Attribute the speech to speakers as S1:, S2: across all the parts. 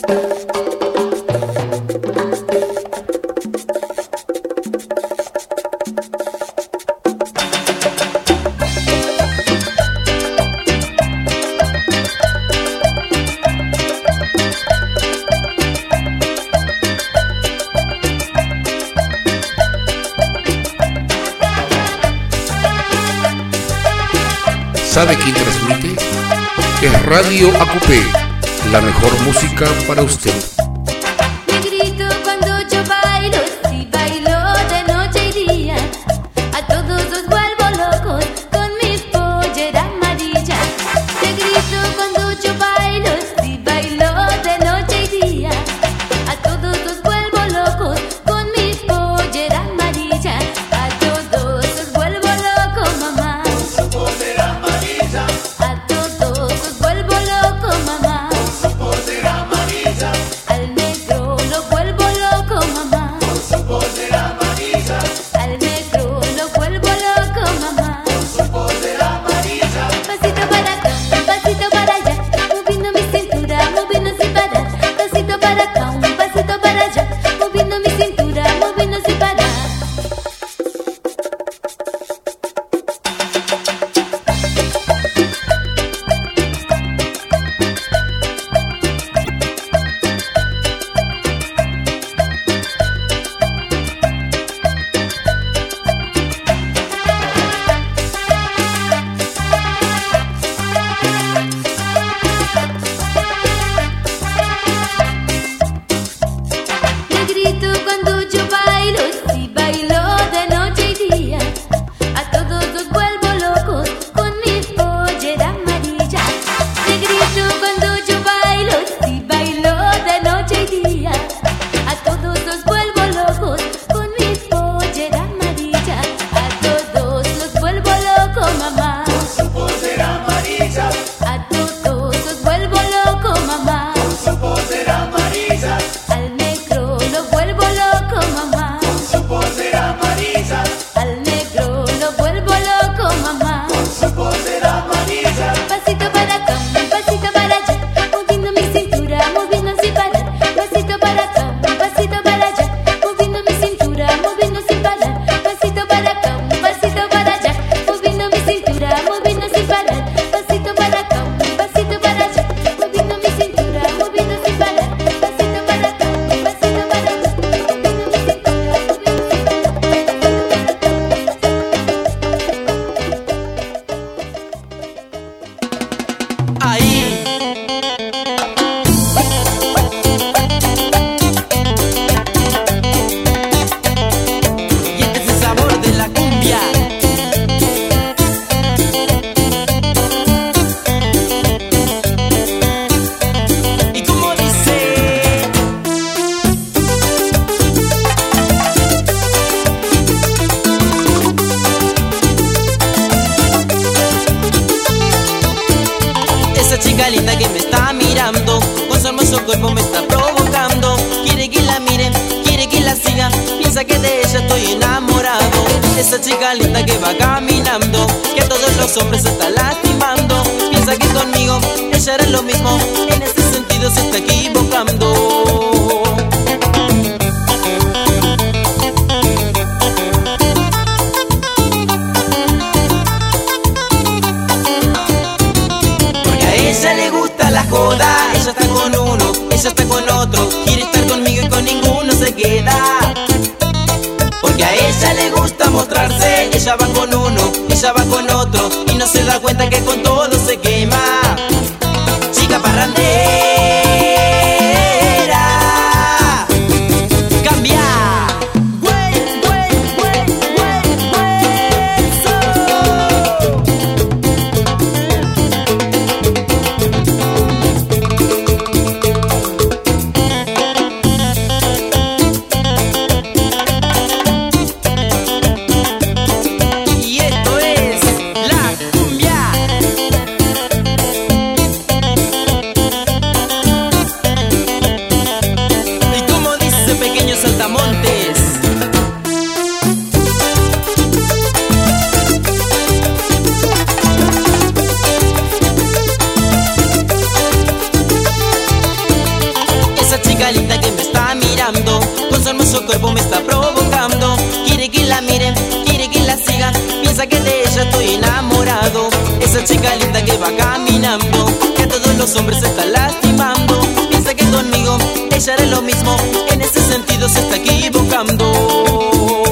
S1: ¿Sabe quién transmite? Es Radio Acupé, la mejor música para usted.
S2: Te grito cuando yo bailo, si bailo de noche y día. A todos los vuelvo locos con mis polleras amarillas. Te grito cuando yo bailo, si bailo de noche y día. A todos los vuelvo locos con mis polleras amarillas. A todos los vuelvo locos, mamá. Con su pollera amarilla. A todos los vuelvo locos, mamá. Con su pollera amarilla. Al negro lo vuelvo loco, mamá. Con su pollera amarilla. Al negro lo vuelvo loco, mamá. Con su pollera amarilla. Pasito para acá, pasito para allá, moviendo mi cintura, moviendo sin parar. Pasito para acá, un pasito para allá, moviendo mi cintura, moviendo sin parar. Te grito cuando yo bailo, si bailo de noche y día. A todos los vuelvo locos con mis polleras amarillas. Te grito cuando yo bailo, si bailo de noche y día. A todos los vuelvo locos con mis polleras amarillas. A todos los vuelvo locos, mamá. Con su pollera amarilla. A todos los vuelvo locos, mamá. Con su pollera amarilla. Al negro lo vuelvo loco, mamá. Con su pollera amarilla. Al negro lo vuelvo loco, mamá. Con su pollera amarilla. Pasito para acá, un pasito para allá, moviendo mi cintura, moviendo sin parar. Pasito para acá, un pasito para allá, moviendo mi cintura, moviendo sin parar. Pasito para acá, un pasito para allá, moviendo mi cintura, moviendo sin parar. Pasito para acá, un pasito para allá, moviendo mi cintura, moviendo sin parar. Pasito para acá, un pasito para allá, moviendo mi cintura, moviendo sin
S3: Ahí. Y este es el sabor de la cumbia. Y como dice, esa chica linda que me está mirando, con su hermoso cuerpo me está provocando. Quiere que la miren, quiere que la sigan, piensa que de ella estoy enamorado. Esa chica linda que va caminando, que a todos los hombres se está lastimando. Piensa que conmigo ella hará lo mismo, en ese sentido se está equivocando. Porque a ella le gusta la joda, ella está con uno, ella está con otro, quiere estar conmigo y con ninguno se queda. Porque a ella le gusta mostrarse, ella va con uno, ella va con otro, y no se da cuenta que con todo se quema. Chica parrandera, cambia. Y esto es la cumbia. chica linda que me está mirando, con su hermoso cuerpo me está provocando. Quiere que la miren, quiere que la sigan, piensa que de ella estoy enamorado. Esa chica linda que va caminando, que a todos los hombres se está lastimando. Piensa que conmigo ella hará lo mismo, en ese sentido se está equivocando.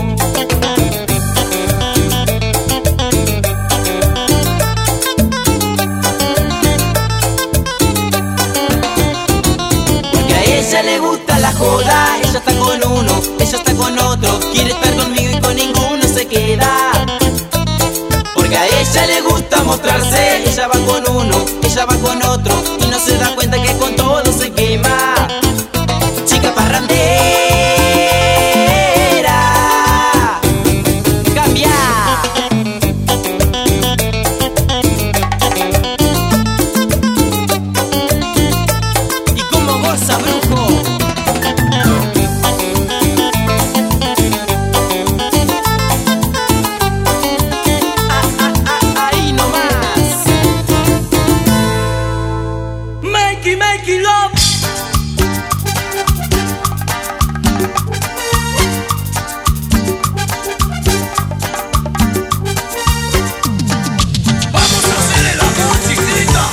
S3: Ella le gusta la joda, ella está con uno, ella está con otro, quiere estar conmigo y con ninguno se queda. Porque a ella le gusta mostrarse, ella va con uno, ella va con otro, y no se da cuenta que con todo se quema. Chica parrandera, cambia. Y como goza, brujo. Ahí nomás. Make it love.
S4: Vamos a hacer el amor, chiquita.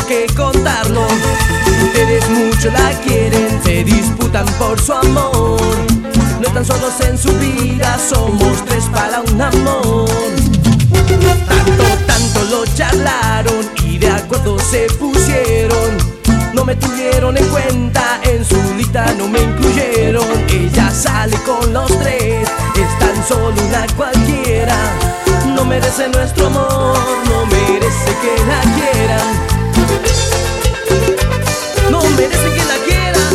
S5: que contarlo. Ustedes mucho la quieren, se disputan por su amor. No están solos en su vida, somos tres para un amor. Tanto lo charlaron y de acuerdo se pusieron. No me tuvieron en cuenta, en su lista no me incluyeron. Ella sale con los tres, es tan solo una cualquiera. No merece nuestro amor, no merece que la quieran. No merece que la quieran.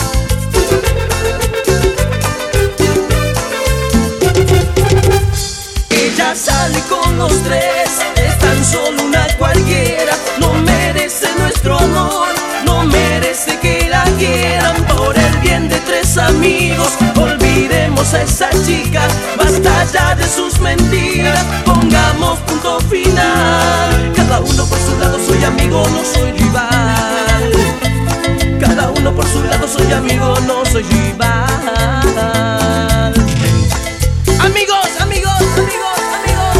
S5: Ella sale con los tres, es tan solo una cualquiera. No merece nuestro amor, no merece que la quieran. Por el bien de tres amigos, olvidemos a esa chica. Basta ya de sus mentiras, pongamos punto final. Cada uno por su lado, soy amigo, no soy rival. Cada uno por su lado, soy amigo, no soy rival. Amigos, amigos, amigos, amigos.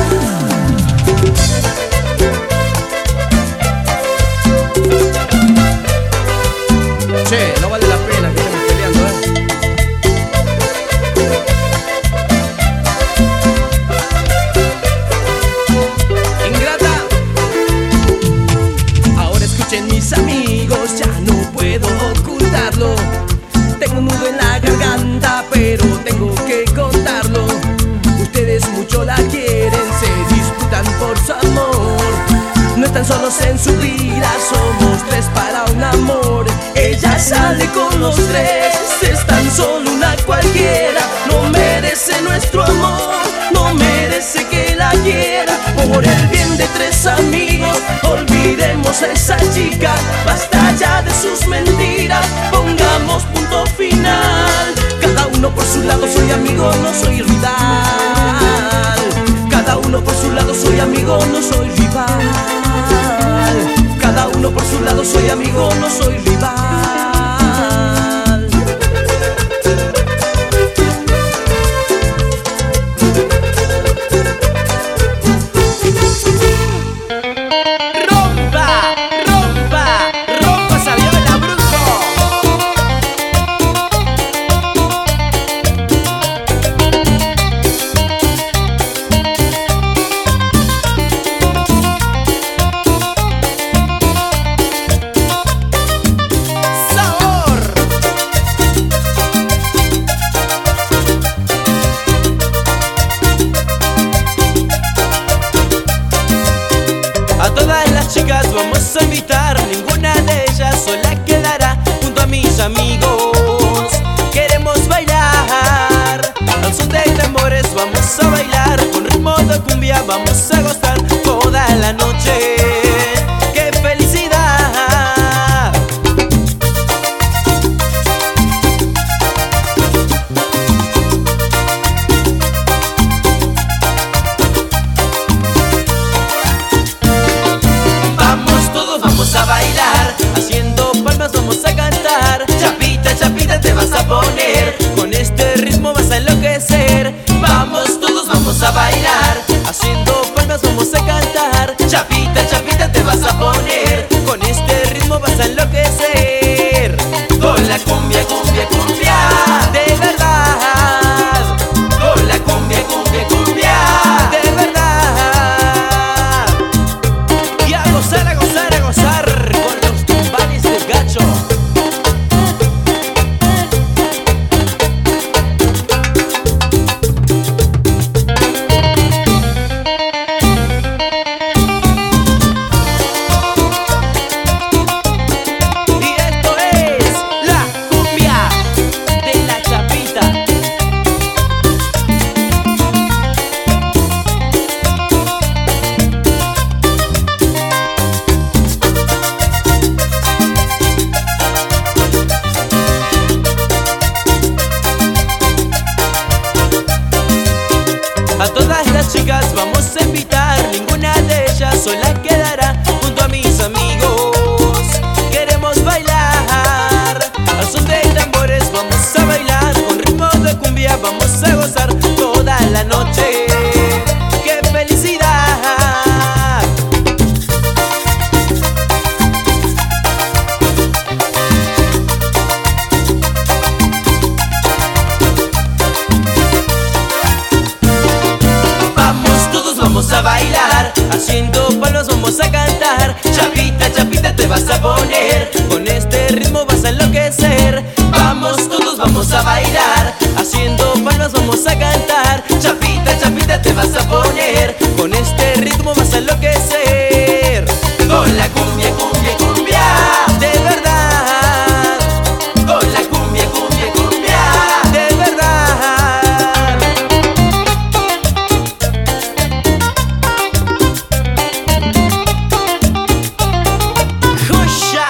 S5: Che, no vale la pena que estemos peleando, Ingrata. Ahora escuchen mis amigos, ya no puedo ocultarlo. Tengo un nudo en la garganta, pero tengo que contarlo. Ustedes mucho la quieren, se disputan por su amor. No están solos en su vida, somos tres para un amor. Ella sale con los tres, es tan solo una cualquiera. No merece nuestro amor, no merece que la quiera. Por el bien de tres amigos, olvidemos a esa chica. Basta ya de sus mentiras, pongamos punto final. Cada uno por su lado, soy amigo, no soy rival. Cada uno por su lado, soy amigo, no soy rival. Cada uno por su lado, soy amigo, no soy rival.
S3: Rompa, rompa, rompa esa viola, brujo. Sabor. A todas las chicas vamos a invitar, ninguna de ellas sola quedará junto a mis amigos. Queremos bailar, al son de tambores vamos a bailar, con ritmo de cumbia vamos a gozar toda la noche. ¡Qué felicidad! Vamos todos, vamos a bailar, haciendo palmas vamos a cantar. Chapita, chapita te vas a poner, con este ritmo vas a enloquecer. Vamos todos, vamos a bailar, haciendo palmas vamos a cantar. Chapita, chapita vamos a bailar, haciendo palmas vamos a cantar. Chapita, chapita te vas a poner, con este ritmo vas a enloquecer. Con la cumbia, cumbia, cumbia, de verdad. Con la cumbia, cumbia, cumbia, de verdad. ¡Joya!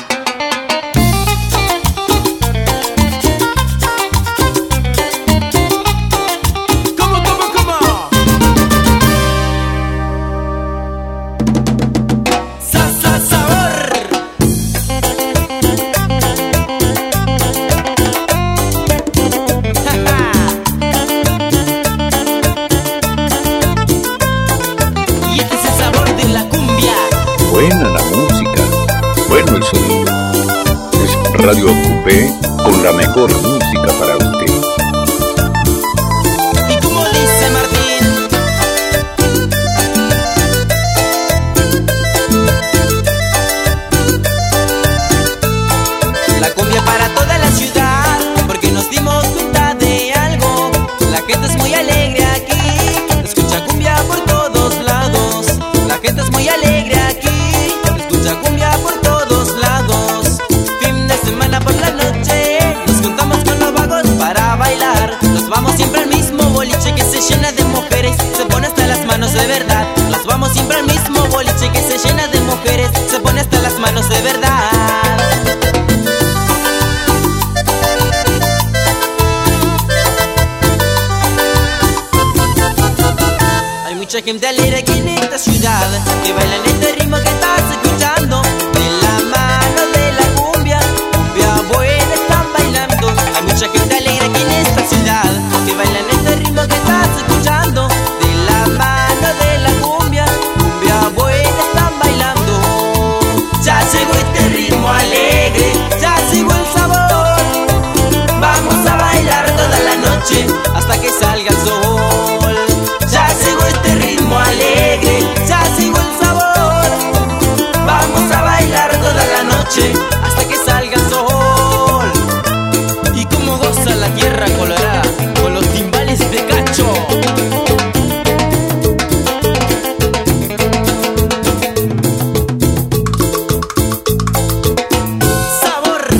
S6: Buena la música, bueno el sonido. Es Radio Acupé con la mejor música para usted.
S3: ¿Y cómo dice Martín? La cumbia para toda la ciudad, porque nos dimos cuenta de algo. La gente es muy alegre aquí, escucha cumbia por todos lados. La gente es muy alegre aquí, escucha cumbia por todos lados. Fin de semana por la noche, nos juntamos con los vagos para bailar. Nos vamos siempre al mismo boliche que se llena de mujeres, se pone hasta las manos de verdad. Nos vamos siempre al mismo boliche que se llena de mujeres, se pone hasta las manos de verdad. Hay mucha gente alegre aquí en esta ciudad, que baila en este ritmo que estás escuchando. De la mano de la cumbia, cumbia buena están bailando. Hay mucha gente alegre aquí en esta ciudad, que baila en este ritmo que estás escuchando. De la mano de la cumbia, cumbia buena están bailando. Ya llegó este ritmo alegre, ya llegó el sabor. Vamos a bailar toda la noche hasta que salga el sol. Ya llegó este ritmo alegre, ya llegó el sabor. Vamos a bailar toda la noche hasta que salga el sol. Y cómo goza la tierra colorada con los timbales de Cacho. Sabor.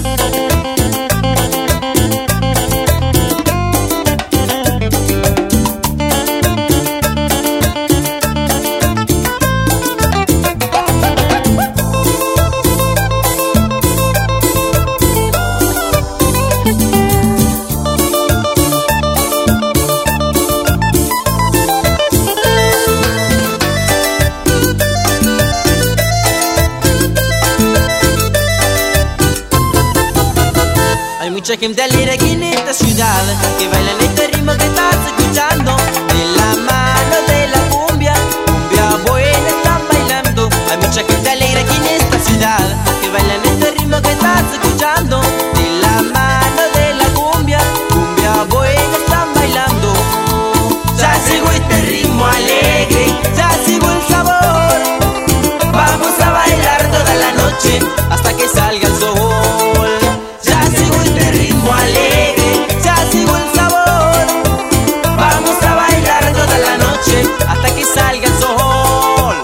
S3: Hay mucha gente alegre aquí en esta ciudad, que baila en este ritmo que estás escuchando. De la mano de la cumbia, cumbia buena están bailando. Hay mucha gente alegre aquí en esta ciudad, que baila en este ritmo que estás escuchando. De la mano de la cumbia, cumbia buena están bailando. Ya llegó este ritmo alegre, ya llegó el sabor. Vamos a bailar toda la noche hasta que salga el sol. Ya llegó este ritmo alegre, ya llegó el sabor. Vamos a bailar toda la noche hasta que salga el sol.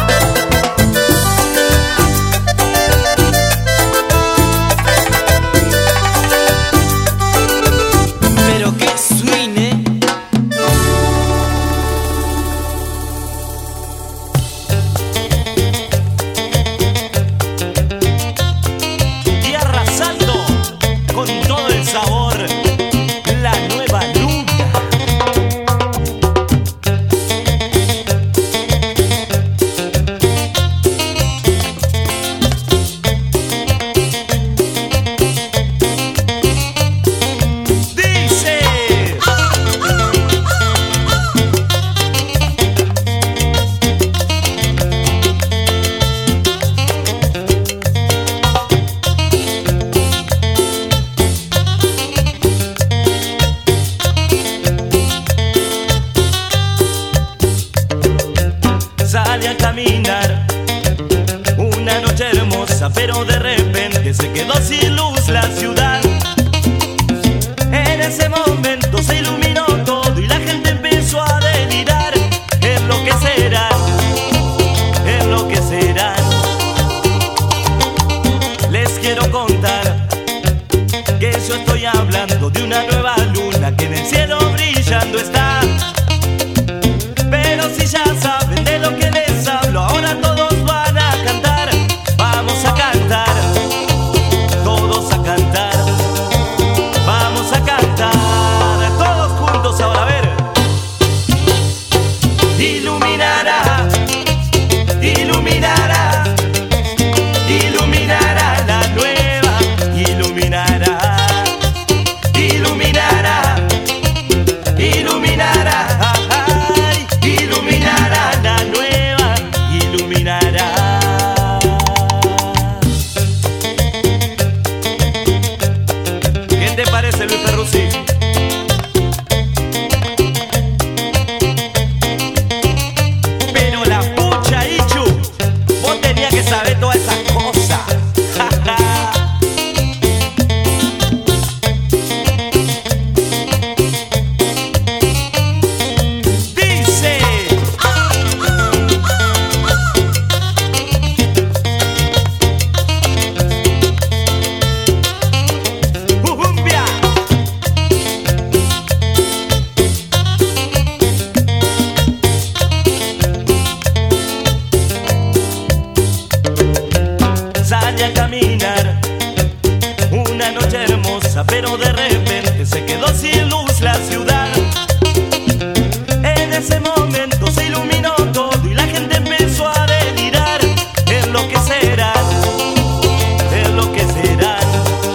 S3: Pero que suene.
S7: Y arrasando con todo el sabor, la nueva luna. Dice. Sale a caminar una noche hermosa, pero de repente se quedó sin luz la ciudad. ese momento se iluminó todo y la gente empezó a delirar. Enloquecerán, enloquecerán. Les quiero contar que yo estoy hablando de una nueva luna que en el cielo brillando está. Pero si ya saben de lo que les hablo, ahora todos van a cantar. Vamos a cantar, todos a cantar. Vamos a cantar, todos juntos ahora, a ver. Iluminará, iluminará, iluminará la nueva, iluminará, iluminará, iluminará, ay, iluminará la nueva, iluminará. ¿Qué te parece, Luis Perruzzi? Pero la pucha, Ichu, vos tenías que saber todas esas cosas. Dice Ujumbia. Sale a caminar una noche hermosa, pero de repente se quedó sin luz la ciudad. En ese momento se iluminó todo y la gente empezó a delirar. Enloquecerán, enloquecerán.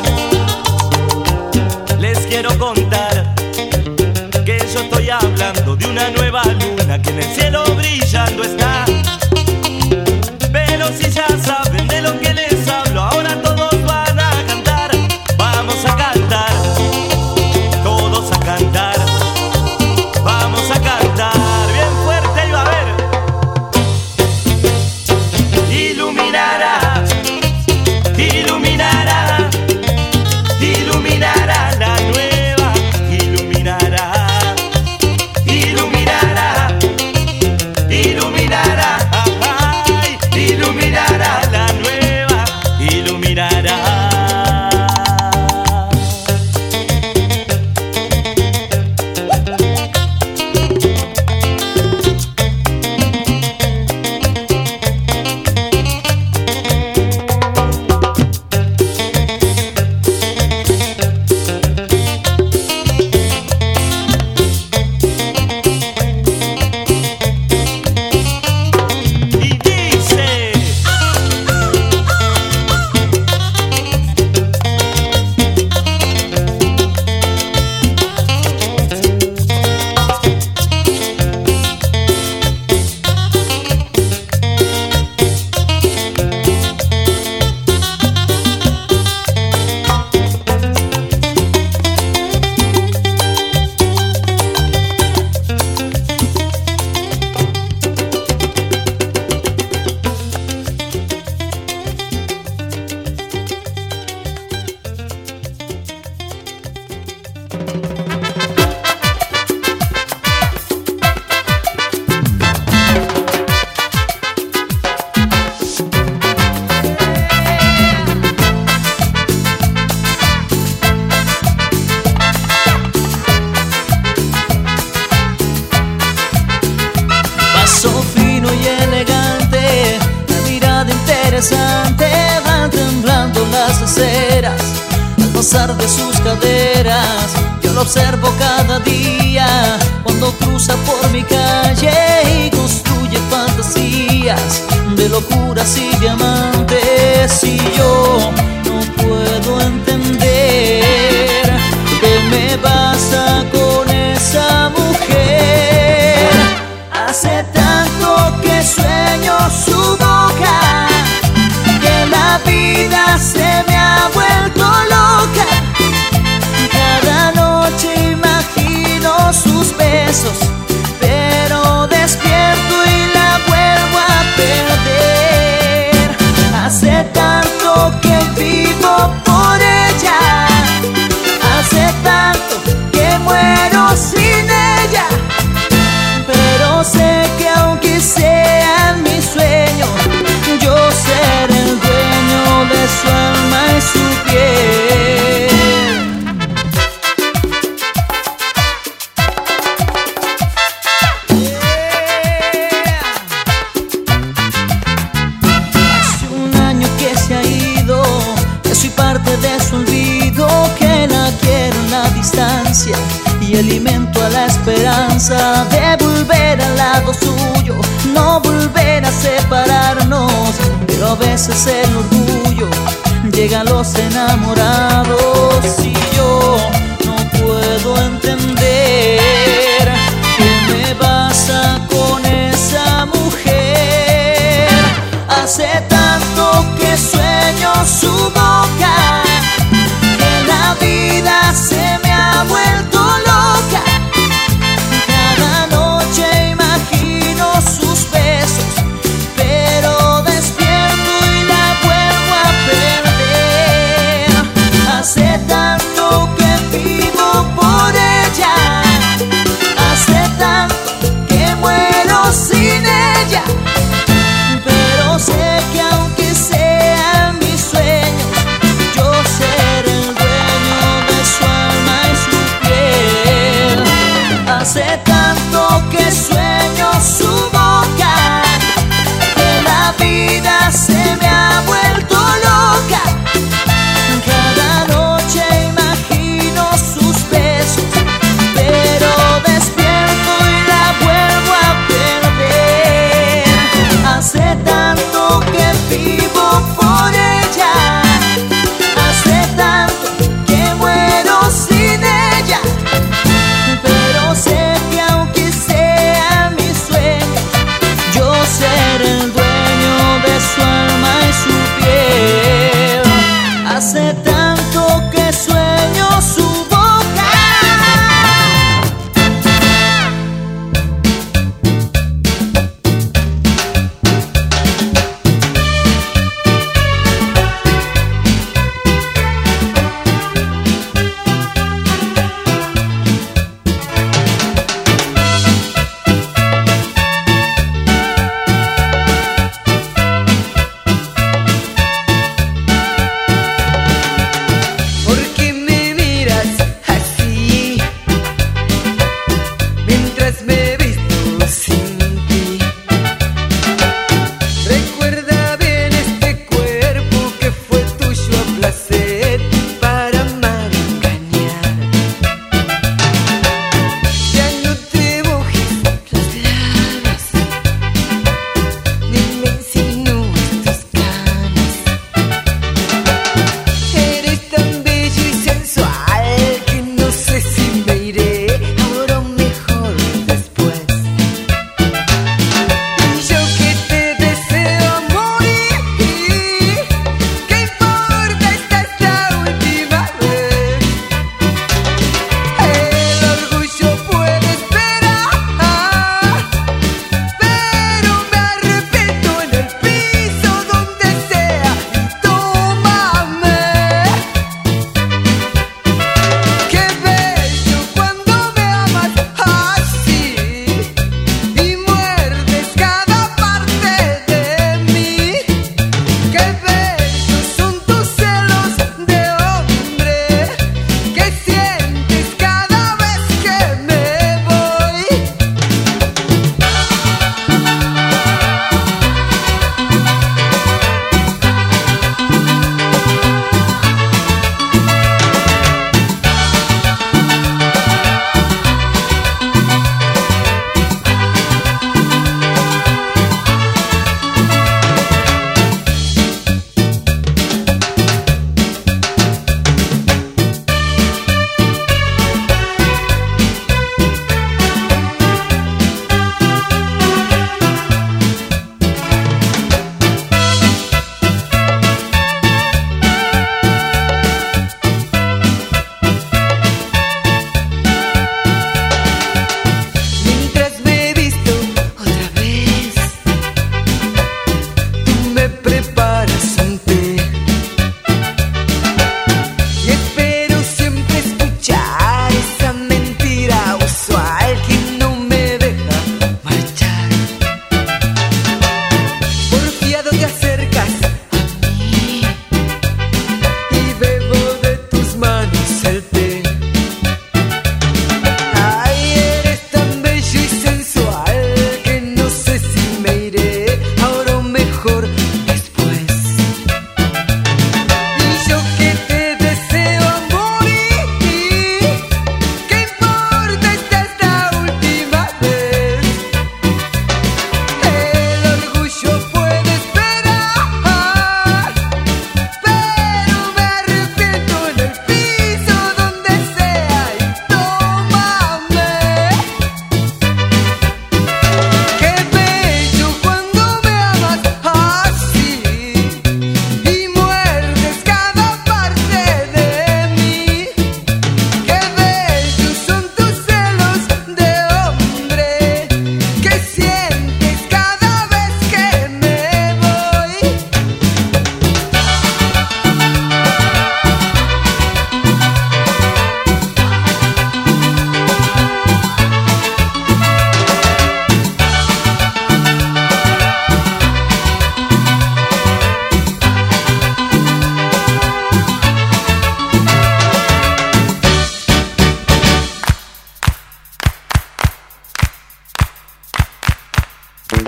S7: Les quiero contar que yo estoy hablando de una nueva luna que en el cielo brillando está. Pero si ya saben de lo que les hablo, ahora todos van a cantar. Vamos a cantar, todos a cantar. Vamos a cantar bien fuerte y va a ver. Iluminará, iluminará, iluminará la nueva, iluminará, iluminará, iluminará, ay, iluminará la nueva, iluminará. Y dice
S3: Paso fino y elegante, la mirada interesante, van temblando las aceras al pasar de sus caderas. Yo lo observo cada día cuando cruza por mi calle y construye fantasías de locuras y diamantes. Y yo no puedo entender qué me pasa con esa mujer. Hace tanto que sueño su boca, que la vida se me ha vuelto loca. Cada noche imagino sus besos, pero despierto y la vuelvo a perder. Hace tanto que vivo por
S8: alimento a la esperanza de volver al lado suyo, no volver a separarnos. Pero a veces el orgullo llega a los enamorados y yo no puedo entender qué me pasa con esa mujer. Hace tanto que sueño su boca, que la vida se me ha vuelto loca. Cada noche imagino sus besos, pero despierto y la vuelvo a perder. Hace tanto que vivo por ella, hace tanto que muero sin ella. Pero sé que aunque sean mis sueños, yo seré el dueño de su alma y su piel. Hace tanto que sueño su boca, que la vida se me ha vuelto loca. Cada noche imagino sus besos, pero despierto y la vuelvo a perder. Hace tanto que vivo por ella, hace tanto que muero sin ella. Pero sé que aunque sean mis sueños, yo seré el dueño de su alma y su piel. Hace tanto que sueño su boca.
S5: Porque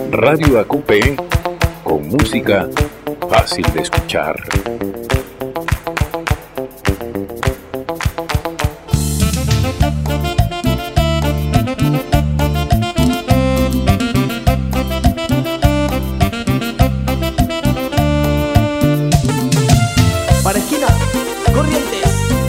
S6: Radio ACUPE con música fácil de escuchar.
S5: Para esquina, Corrientes.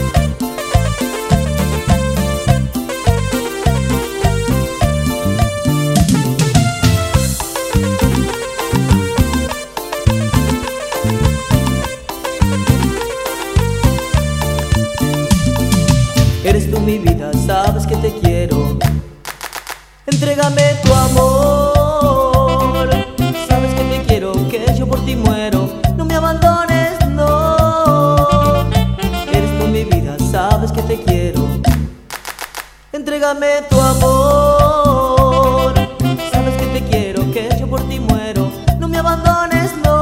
S5: Eres tú mi vida, sabes que te quiero. Entrégame tu amor. Sabes que te quiero, que yo por ti muero. No me abandones, no. Eres tú mi vida, sabes que te quiero. Entrégame tu amor. Sabes que te quiero, que yo por ti muero. No me abandones, no.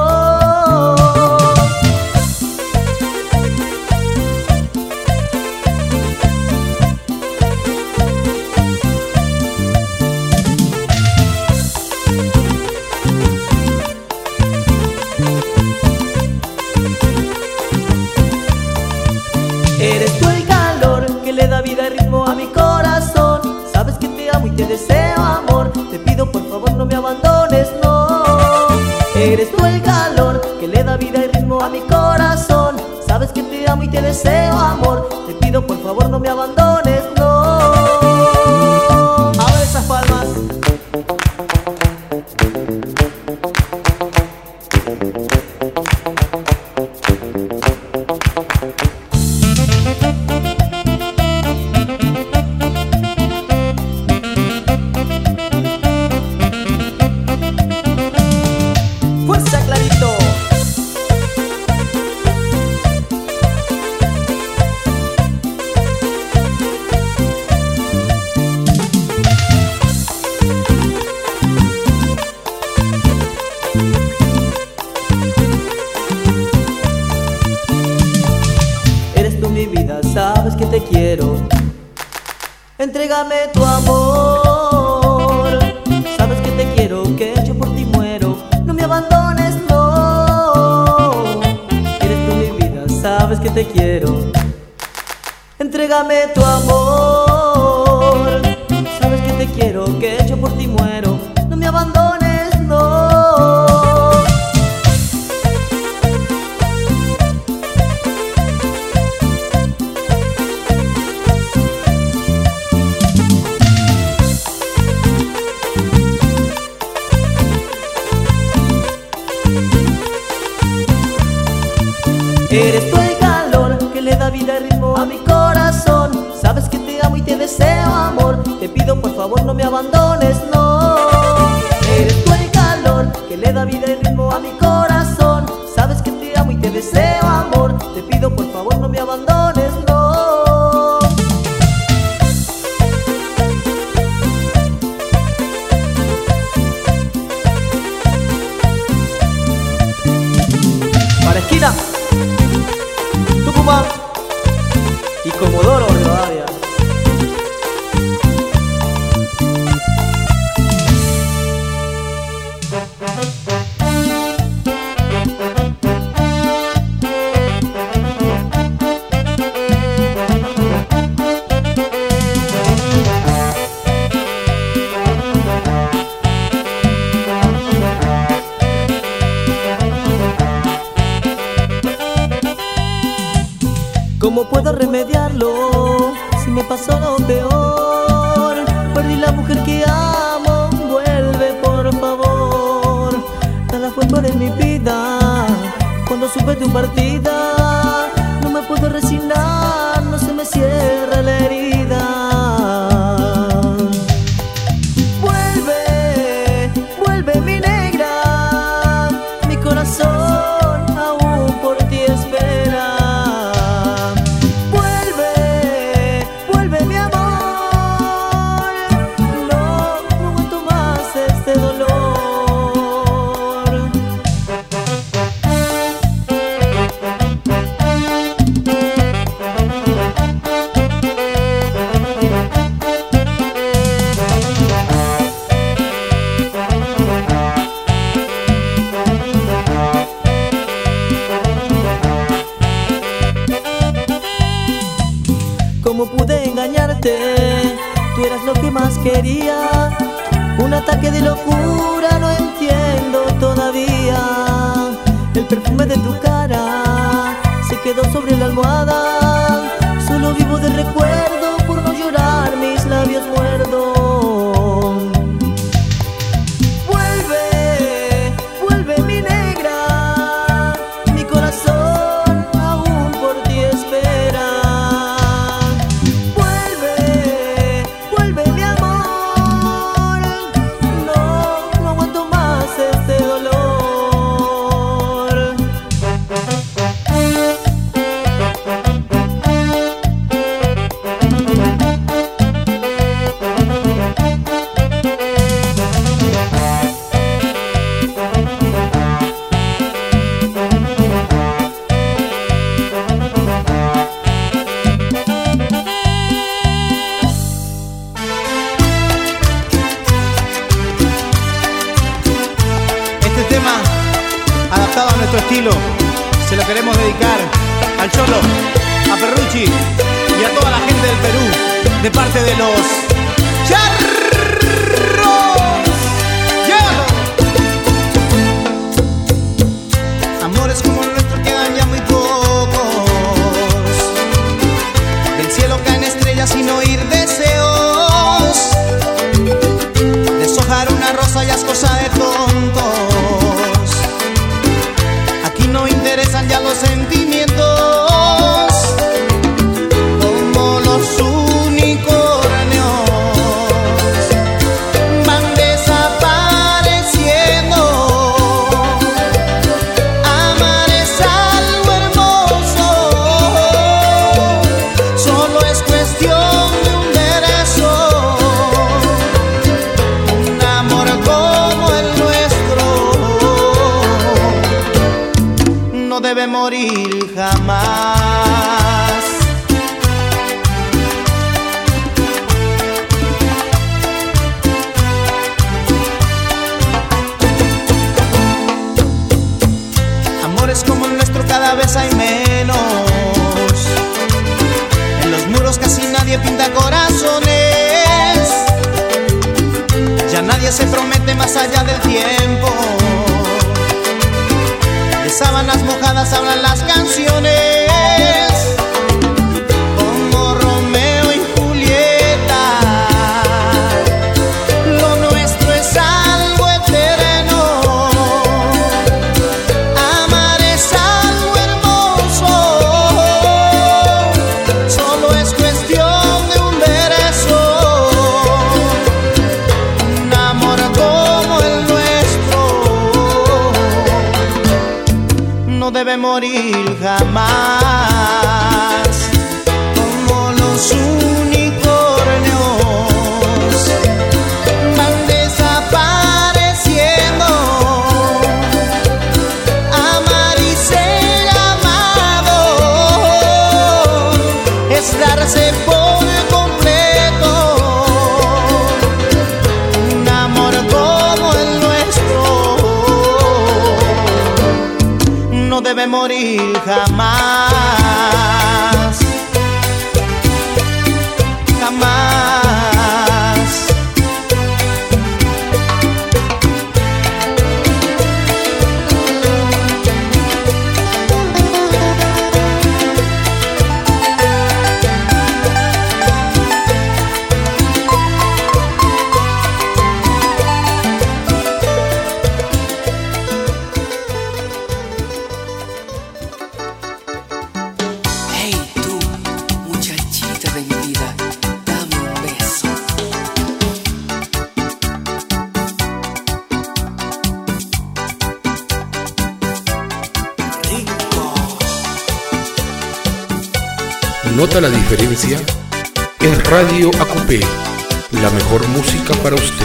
S5: Eres tú el calor que le da vida y ritmo a mi corazón. Sabes que te amo y te deseo amor. Te pido por favor no me abandones, no. Eres tú el calor que le da vida y ritmo a mi corazón. Sabes que te amo y te deseo amor. Te pido por favor no me abandones, no. A ver esas palmas. Fuerza, Clarito. Eres tú mi vida, sabes que te quiero. Entrégame tu amor. Sabes que te quiero, que yo por ti muero. No me abandones, no. Eres tú mi vida, sabes que te quiero. Entrégame tu amor. Sabes que te quiero, que yo por ti muero. No me abandones, no. Eres tú el calor que le da vida y ritmo a mi corazón. Sabes que te amo y te deseo amor. Te pido por favor no me abandones, no. Eres tú el calor que le da vida y ritmo a mi corazón. Sabes que te amo y te deseo amor. Te pido por favor no me abandones, no. Para esquina, Tucumán y Comodoro Rivadavia. ¿Cómo puedo remediarlo si me pasó lo peor? Perdí la mujer que amo, vuelve por favor. Nada fue por en mi vida cuando supe tu partida. No me puedo resignar, no se me cierra la herida. Vuelve, vuelve mi negra, mi corazón aún por ti espera.
S8: ¿Cómo pude engañarte? Tú eras lo que más quería. Un ataque de locura, no entiendo todavía. El perfume de tu cara se quedó sobre la almohada. Solo vivo de recuerdo, por no llorar mis labios muerdo. Vuelve, vuelve mi negra, mi corazón aún por ti espera. Vuelve, vuelve mi amor, no aguanto más este dolor.
S9: Estilo, se lo queremos dedicar al Cholo, a Perrucci y a toda la gente del Perú, de parte de los Charros. ¡Llévalo! Amores como el nuestro quedan ya muy pocos. Del cielo caen estrellas sin oír deseos. Deshojar una rosa ya es cosa de tontos. No interesan ya los sentimientos, como los unicornios van desapareciendo. Amar es algo hermoso, solo es cuestión de un derecho. Un amor como el nuestro no debe morir jamás. Amores como el nuestro cada vez hay menos. En los muros casi nadie pinta corazones. Ya nadie se promete más allá del tiempo. De sábanas mojadas hablan las canciones, como Romeo y Julieta. Lo nuestro es algo eterno. Amar es algo hermoso, solo es cuestión de un derecho. Un amor como el nuestro no debe morir jamás, como los unicornios van desapareciendo. Amar y ser amado es darse por completo. Un amor como el nuestro no debe morir jamás, jamás.
S1: ¿Nota la diferencia? Es Radio ACUPE, la mejor música para usted.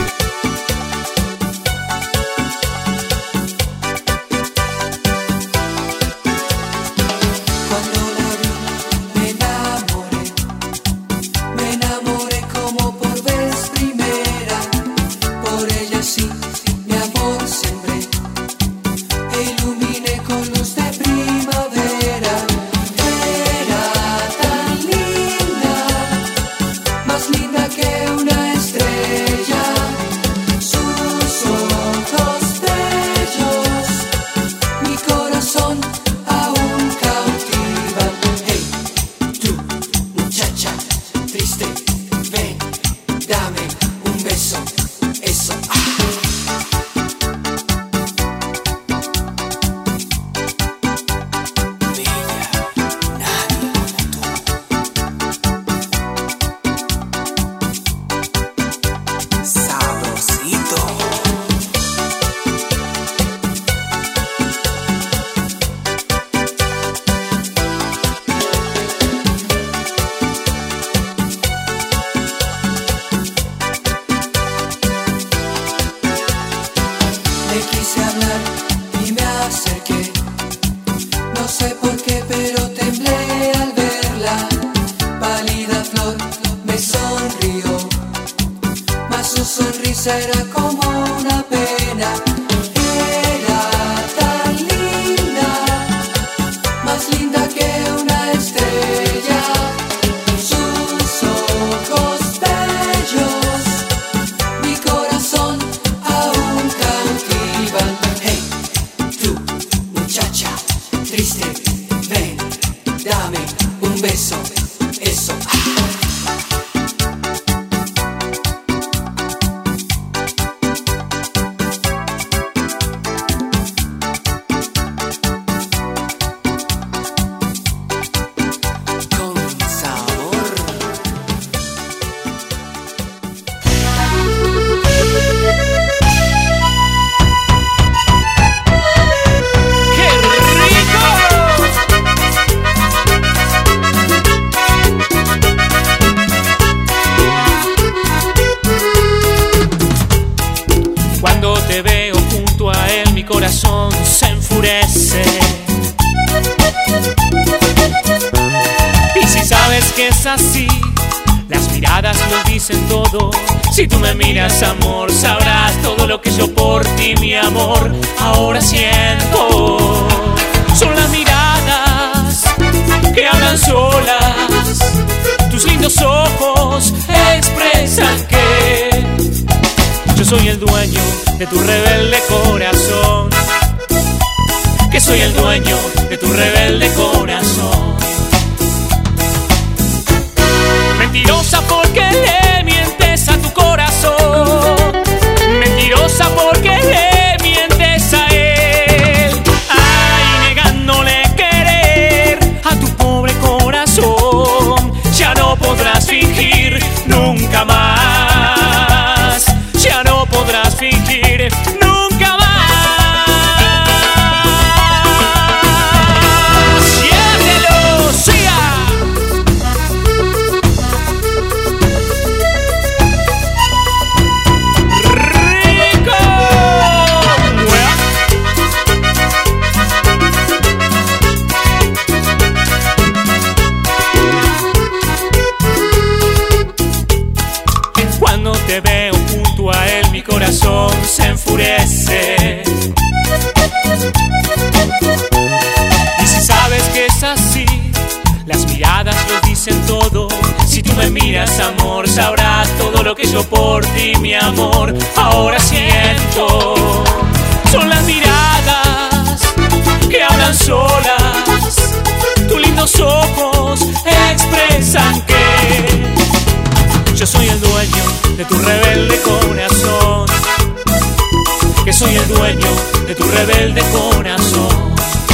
S10: Era tan linda. sonrisa era como una pena. Era tan linda, más linda que una estrella. Sus ojos bellos, mi corazón aún cautivan. Hey, tú, muchacha triste, ven, dame un beso, eso.
S11: Corazón se enfurece. Y si sabes que es así, las miradas lo dicen todo. Si tú me miras, amor, sabrás todo lo que yo por ti, mi amor, ahora siento. Son las miradas que hablan solas. Tus lindos ojos expresan que yo soy el dueño de tu rebelde corazón, que soy el dueño de tu rebelde corazón. Mentirosa porque le mientes a tu corazón, mentirosa porque le mientes a él. Ay, negándole querer a tu pobre corazón, ya no podrás fingir nunca más. Ya no podrás fingir nunca más. Siéntelo, siga. Rico. Cuando te veo junto a él, mi corazón se enfurece. Y si sabes que es así, las miradas lo dicen todo. Si tú me miras, amor, sabrás todo lo que yo por ti, mi amor, ahora siento. Son las miradas que hablan solas. Tus lindos ojos expresan que yo soy el dueño de tu rebelde corazón, que soy el dueño de tu rebelde corazón.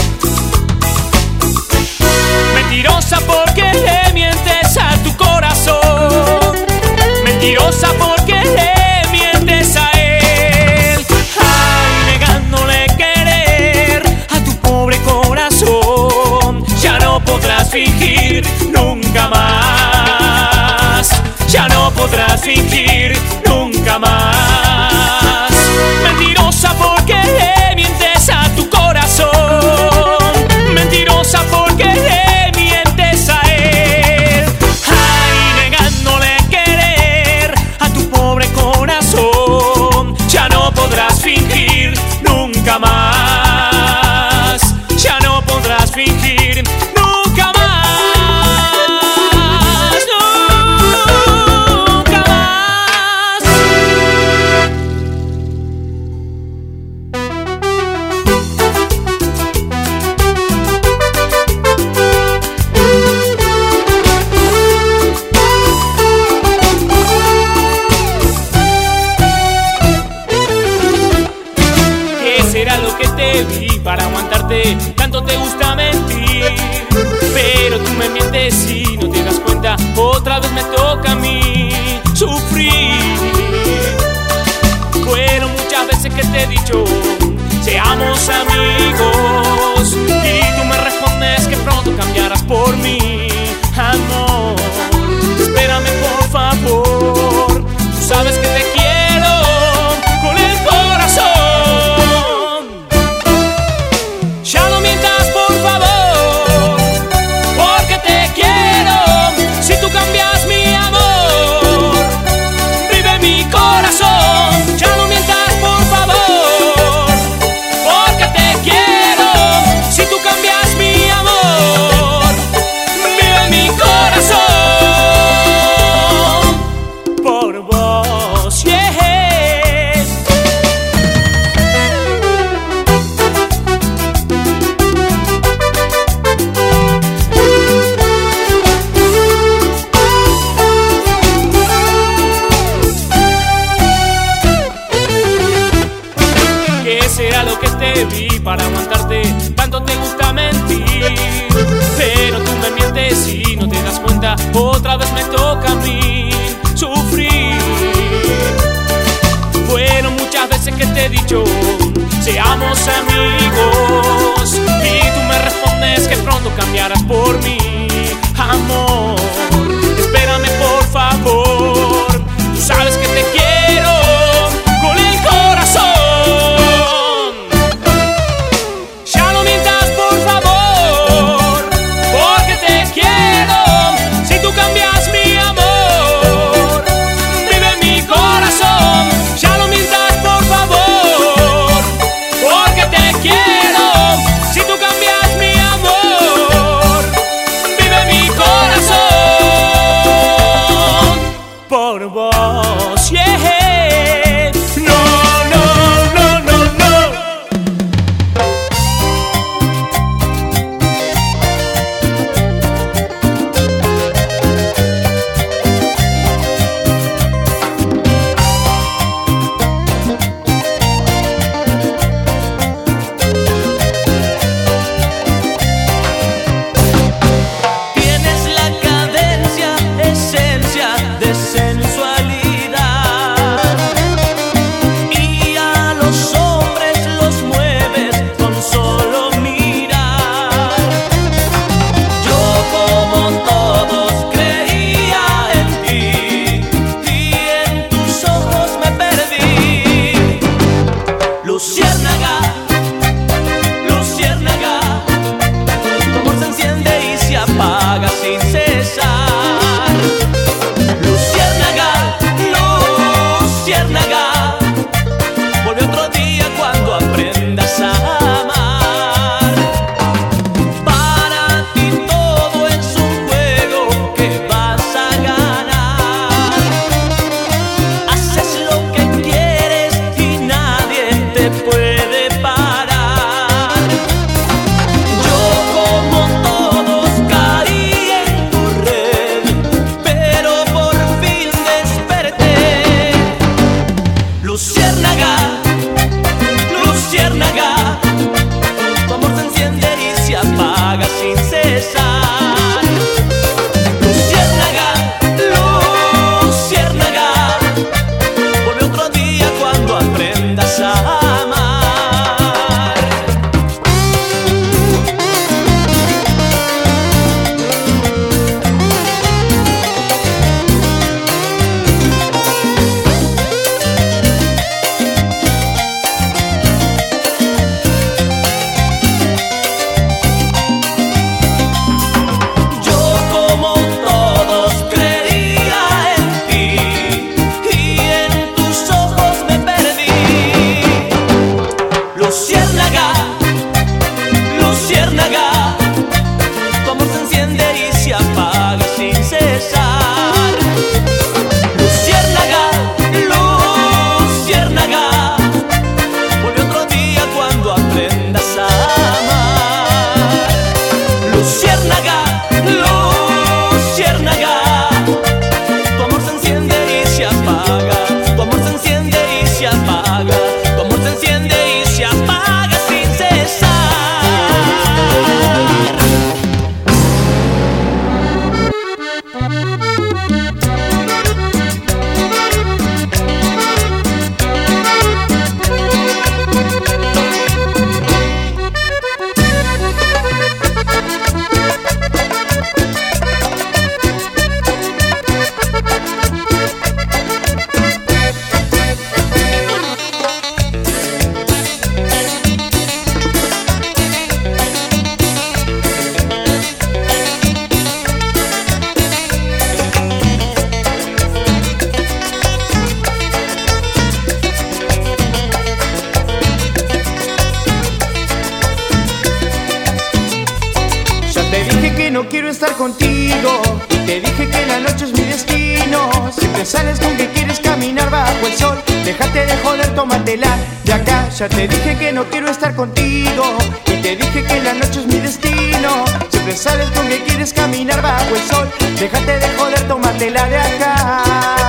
S11: Mentirosa porque le mientes a tu corazón, mentirosa porque le mientes a él. Ay, negándole querer a tu pobre corazón, ya no podrás fingir nunca más. Ya no podrás fingir nunca más. Mentirosa porque le mientes a tu corazón, mentirosa porque le mientes a él. Ay, negándole querer a tu pobre corazón, ya no podrás fingir nunca más. Ya no podrás fingir nunca más. Para aguantarte, tanto te gusta mentir, pero tú me mientes y no te das cuenta. Otra vez me toca a mí sufrir. Fueron muchas veces que te he dicho seamos amigos, y tú me respondes que pronto cambiarás por mí. Amor, espérame por favor, tú sabes que te quiero con el corazón. Ya no mientas por favor, porque te quiero. Si tú cambias mi amor, vive mi corazón.
S12: contigo y te dije que la noche es mi destino. Siempre sales con que quieres caminar bajo el sol. Déjate de joder, tómatela de acá. Ya te dije que no quiero estar contigo y te dije que la noche es mi destino. Siempre sales con que quieres caminar bajo el sol. Déjate de joder, tómatela de acá.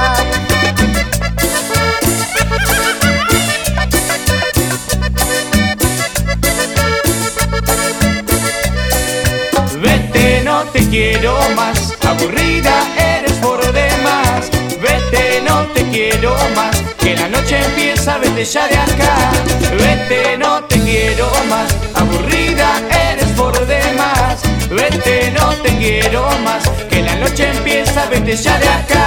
S12: Vete, no te quiero más, aburrida eres por demás. Vete, no te quiero más, que la noche empieza, vete ya de acá. Vete, no te quiero más, aburrida eres por demás. Vete, no te quiero más, que la noche empieza, vete ya de acá.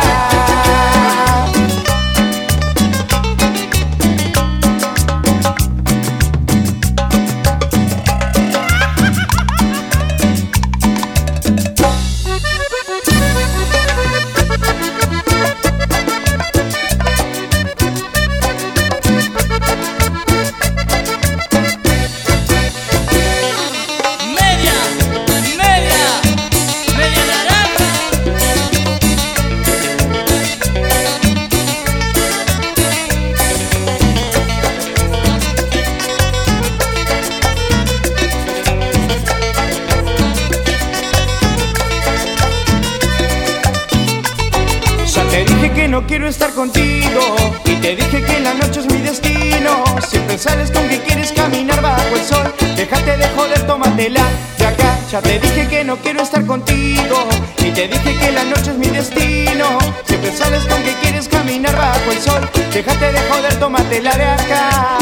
S12: No quiero estar contigo y te dije que la noche es mi destino. Siempre sales con que quieres caminar bajo el sol. Déjate de joder, tómatela de acá. Ya te dije que no quiero estar contigo y te dije que la noche es mi destino. Siempre sales con que quieres caminar bajo el sol. Déjate de joder, tómatela de acá.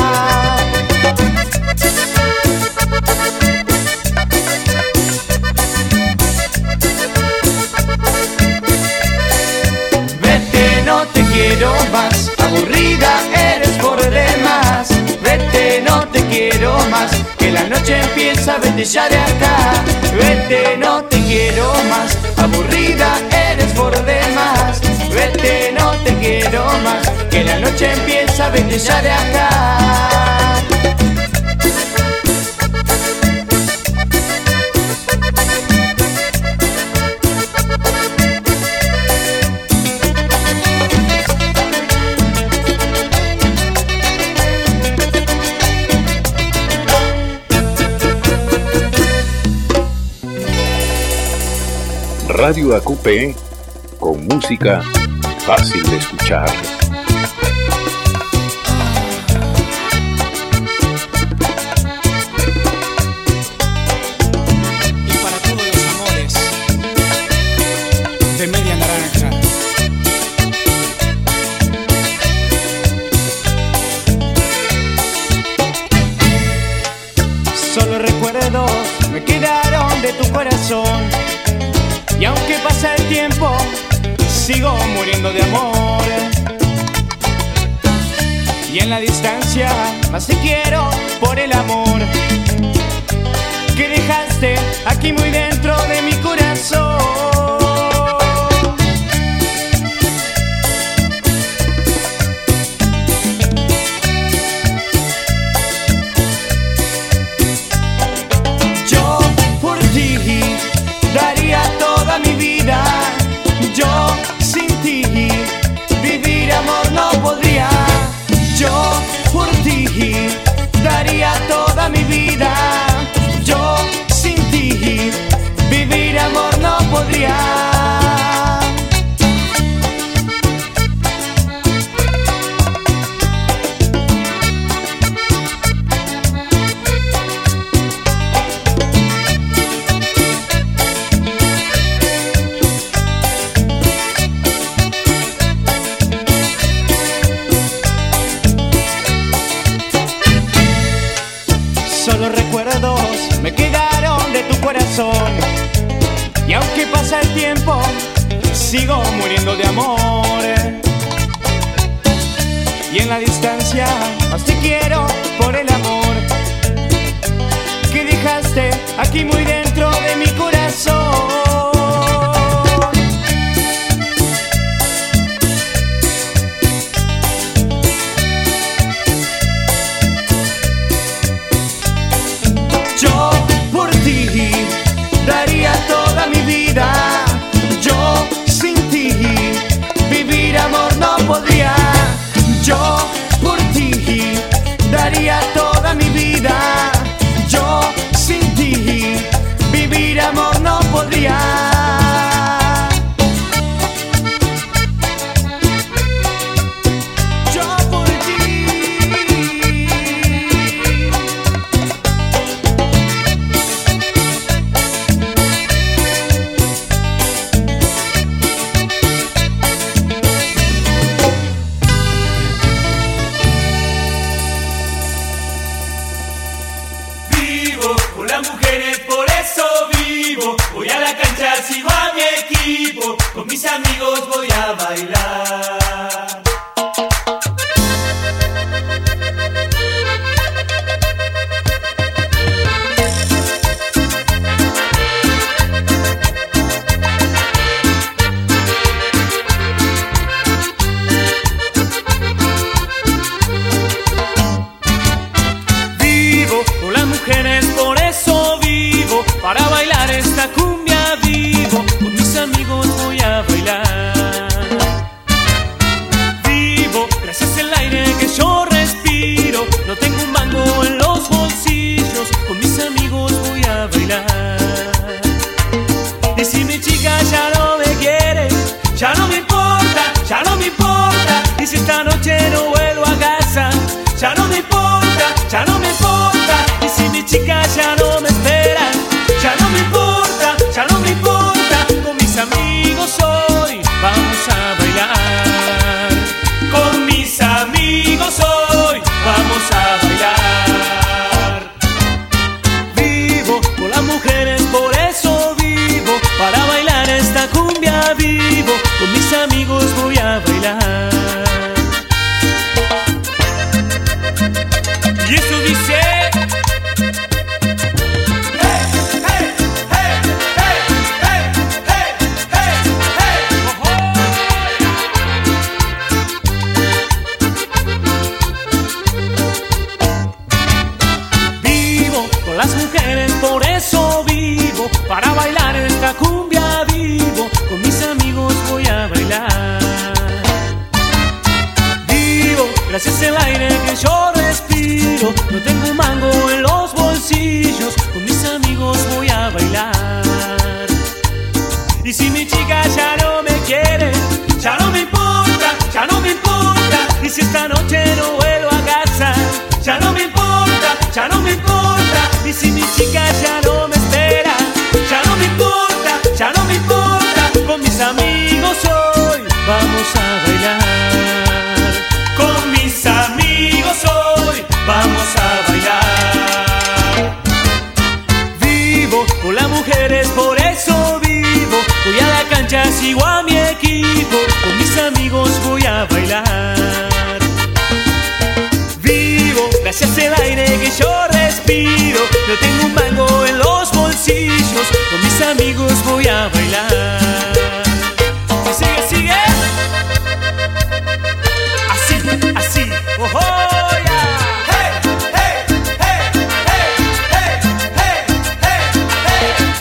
S12: No te quiero más, aburrida eres por demás. Vete, no te quiero más, que la noche empieza, vete ya de acá. Vete, no te quiero más, aburrida eres por demás. Vete, no te quiero más, que la noche empieza, vete ya de acá.
S6: Radio AQP, con música fácil de escuchar.
S11: Y para todos los amores de Media Naranja.
S12: Solo recuerdos me quedaron de tu corazón. Y aunque pasa el tiempo, sigo muriendo de amor. Y en la distancia, más te quiero por el amor que dejaste aquí muy dentro de mi corazón. Yo por ti daría toda mi vida. Yo sin ti vivir amor no podría. Yo por ti daría toda mi vida. Yo sin ti vivir amor no podría. Solo recuerdos me quedaron de tu corazón. Y aunque pasa el tiempo, sigo muriendo de amor. Y en la distancia, más te quiero por el amor que dejaste aquí muy dentro de mi corazón. Yo por ti daría toda mi vida.
S7: con mis amigos voy a bailar.
S11: Para bailar esta cumbia vivo, con mis amigos voy a bailar. Vivo, gracias al aire que yo respiro, no tengo un mango en los bolsillos, con mis amigos voy a bailar. Y si mi chica ya no me quiere, ya no me importa, ya no me importa. Y si esta noche no vuelvo a casa, ya no me importa, ya no me importa. Y si mi chica ya no me espera, ya no me importa, ya no me importa. Con mis amigos hoy vamos a bailar. Con mis amigos hoy vamos a bailar. Vivo por las mujeres, por eso vivo. Para bailar esta cumbia vivo. Con mis amigos voy a bailar. Y eso dice... Las mujeres, por eso vivo, para bailar esta cumbia vivo, con mis amigos voy a bailar. Vivo, gracias al aire que yo respiro, no tengo un mango en los bolsillos, con mis amigos voy a bailar. Y si mi chica ya no me quiere, ya no me importa, ya no me importa. Y si esta noche no vuelvo a casa, ya no me importa, ya no me importa. Y si mi chica ya no me espera, ya no me importa, ya no me importa. Con mis amigos hoy vamos a bailar. Con mis amigos hoy vamos a bailar. Vivo por las mujeres, por eso vivo. Voy a la cancha, sigo a mi equipo. Con mis amigos voy a bailar. Vivo gracias al aire que yo respiro, no tengo un mango en los bolsillos, con mis amigos voy a bailar. Sigue, sigue. Así, así. Oh, oh, yeah. Hey, hey, hey, hey, hey, hey, hey, hey.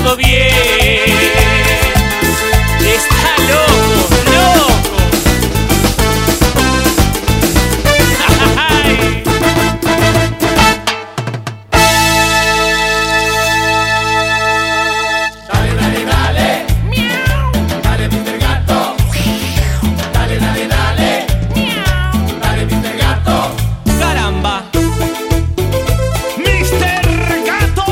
S11: todo bien. Está loco, loco.
S4: Dale, dale, dale. Miau. Dale, Mr. Gato. Dale, dale, dale. Miau. Dale, Mr. Gato.
S3: Caramba.
S4: Mr. Gato.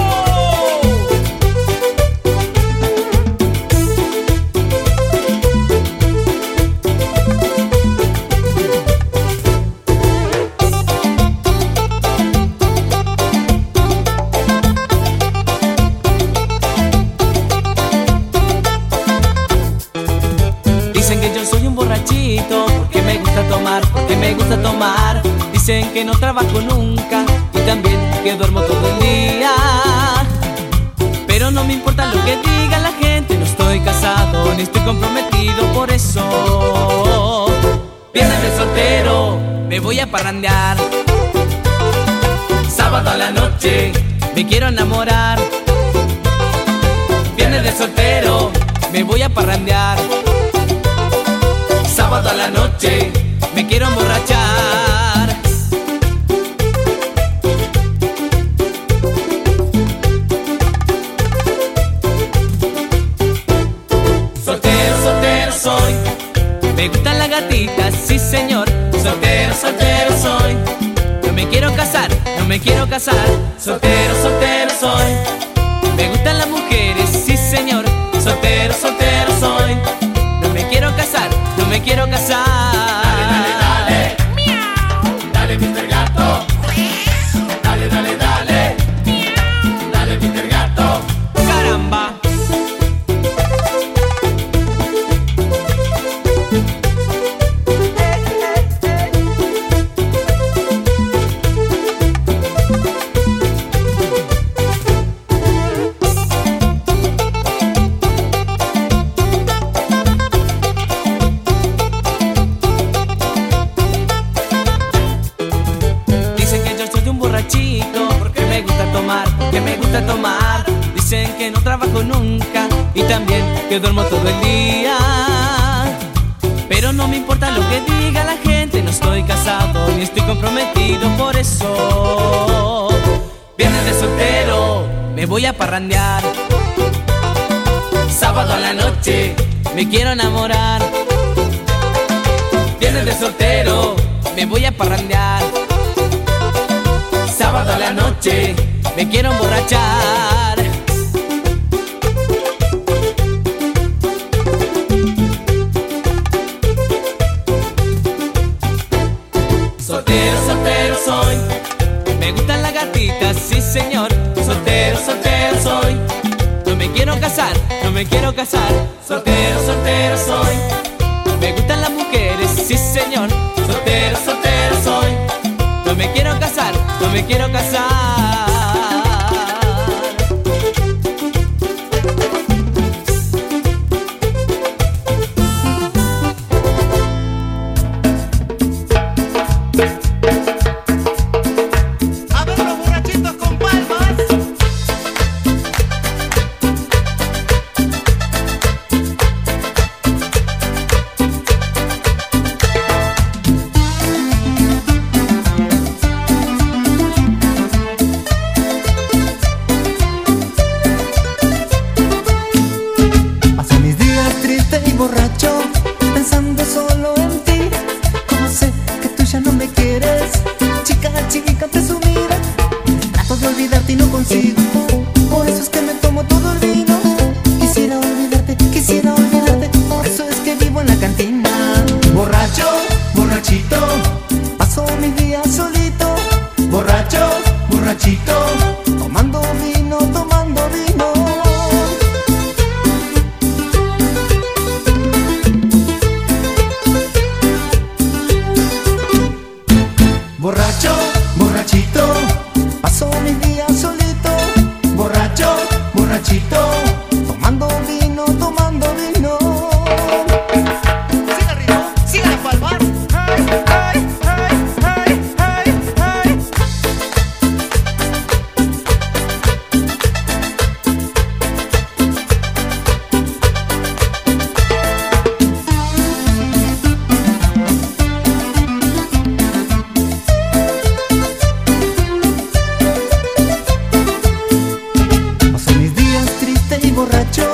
S3: Dicen que yo soy un borrachito porque me gusta tomar, porque me gusta tomar. Dicen que no trabajo nunca y también que duermo todo el día. Pero no me importa lo que diga la gente, no estoy casado ni estoy comprometido, por eso viernes de soltero me voy a parrandear. Sábado a la noche me quiero enamorar. Viernes de soltero me voy a parrandear. Sábado a la noche me quiero emborrachar. Soltero, soltero soy. Me gustan las gatitas, sí señor. Soltero, soltero soy. No me quiero casar, no me quiero casar. Soltero, soltero soy. Me gustan las mujeres, sí señor. Soltero, soltero soy. No me quiero casar, no me quiero casar.
S4: Dale, dale, dale. Miau. Dale, Mr. Gato. Dale, dale, dale. Miau. Dale, Mr. Gato.
S3: Caramba. Dicen que yo soy un borrachito porque me gusta tomar, porque me gusta tomar. Dicen que no trabajo nunca y también que duermo todo el día. Pero no me importa lo que diga la gente, no estoy casado ni estoy comprometido, por eso viernes de soltero me voy a parrandear. Sábado a la noche me quiero enamorar. Viernes de soltero me voy a parrandear. Sábado a la noche me quiero emborrachar. Soltero, soltero soy. Me gustan las gatitas, sí señor. Soltero, soltero soy. No me quiero casar, no me quiero casar. Soltero, soltero soy. Me gustan las mujeres, sí señor. Soltero, soltero soy. No me quiero casar, no me quiero casar.
S12: A ver los borrachitos con palmas.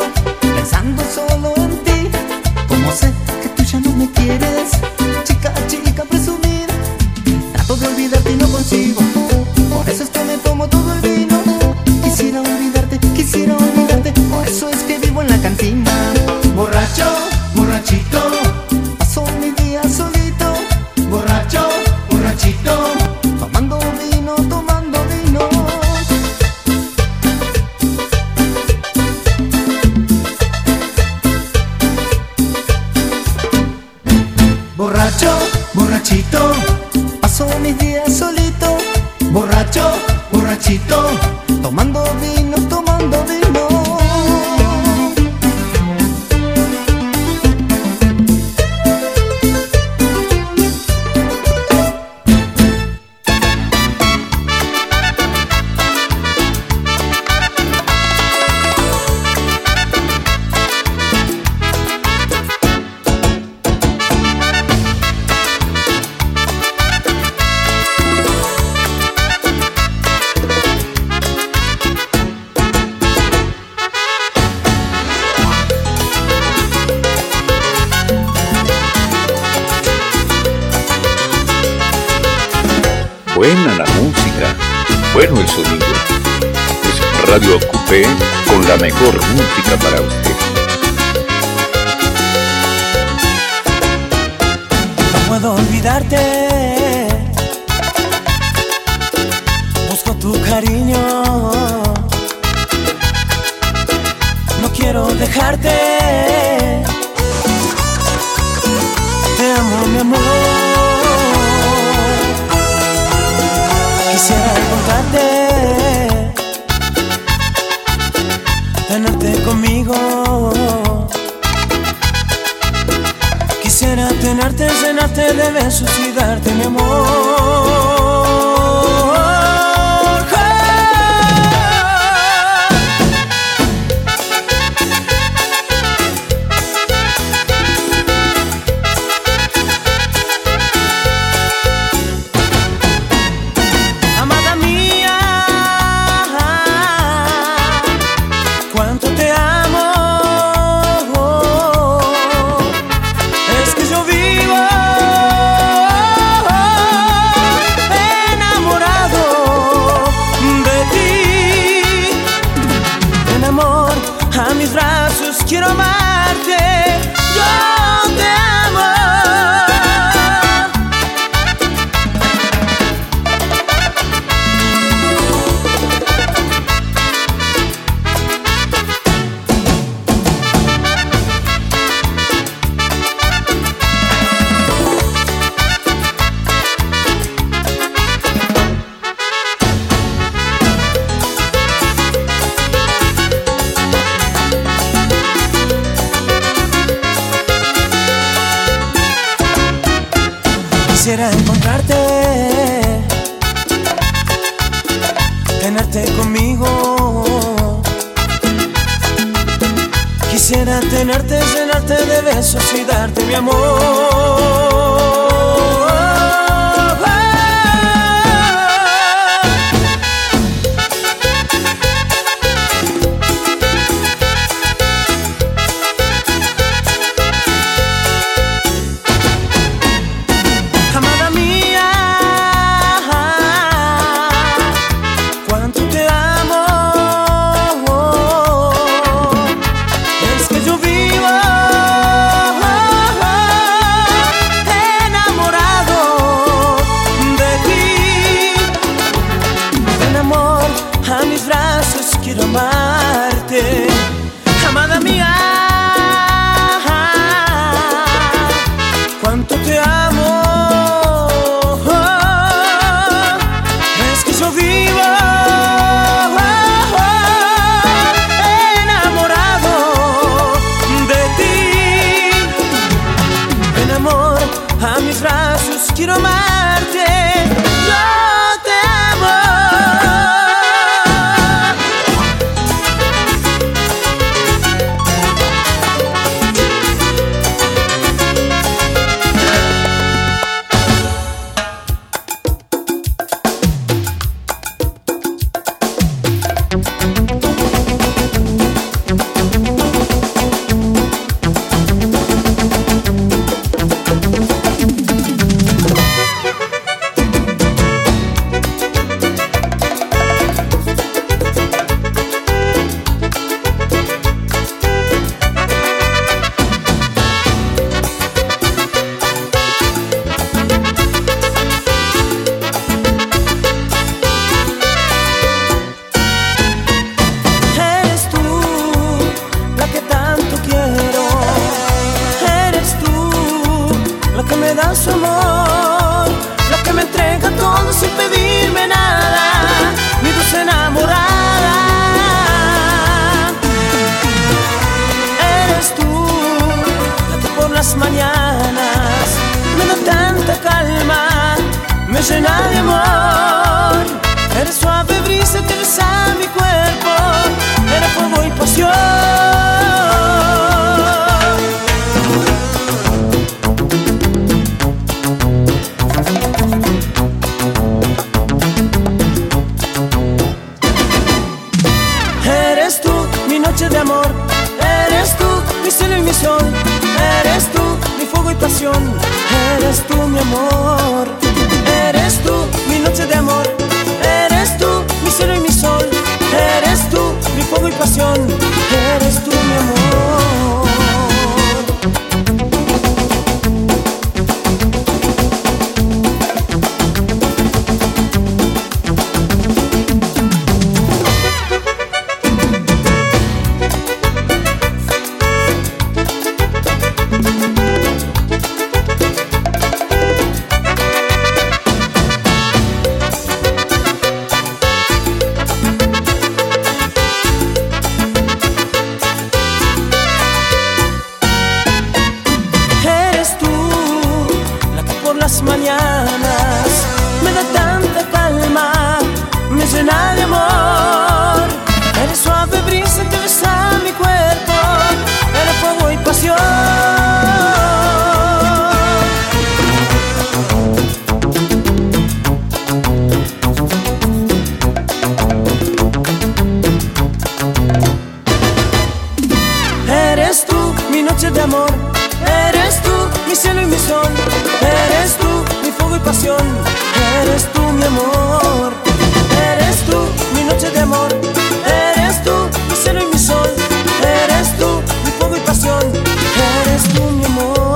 S9: pensando solo en ti. Como sé que tú ya no me quieres, chica, chica presumida, trato de olvidarte y no consigo. Por eso es que me tomo todo el vino. Quisiera olvidarte, por eso es que vivo en la cantina. Borracho, borrachito, paso mi día solito. Borracho, borrachito, tomando vino, tomando vino. Borracho, borrachito, paso mis días solito. Borracho, borrachito, tomando vino, tomando vino.
S6: Buena la música, bueno el sonido. Es Radio Coupé con la mejor música para usted.
S3: No puedo olvidarte, busco tu cariño, no quiero dejarte. Te amo, mi amor. Quisiera encontrarte, tenerte conmigo. Quisiera tenerte, llenarte de besos y darte mi amor. Quiero amarte, yo te amo. Quisiera encontrarte, tenerte conmigo. Quisiera tenerte, llenarte de besos y darte mi amor.
S5: las mañanas me da tanta calma, me llena de amor. Eres suave brisa que besa mi cuerpo, eres fuego y pasión. Eres tú mi noche de amor, eres tú mi cielo y mi sol, eres tú mi fuego y pasión, eres tú mi amor, eres tú mi noche de amor, eres tú mi cielo y mi sol, eres tú mi fuego y pasión, eres tú mi amor. Mañanas me da tanta calma, me llena de amor. Eres suave brisa que besa mi cuerpo, eres fuego y pasión. Eres tú mi noche de amor, eres tú mi cielo y mi sol, eres tú mi fuego y pasión, eres tú mi amor, eres tú mi noche de amor, eres tú mi cielo y mi sol, eres tú mi fuego y pasión, eres tú mi amor.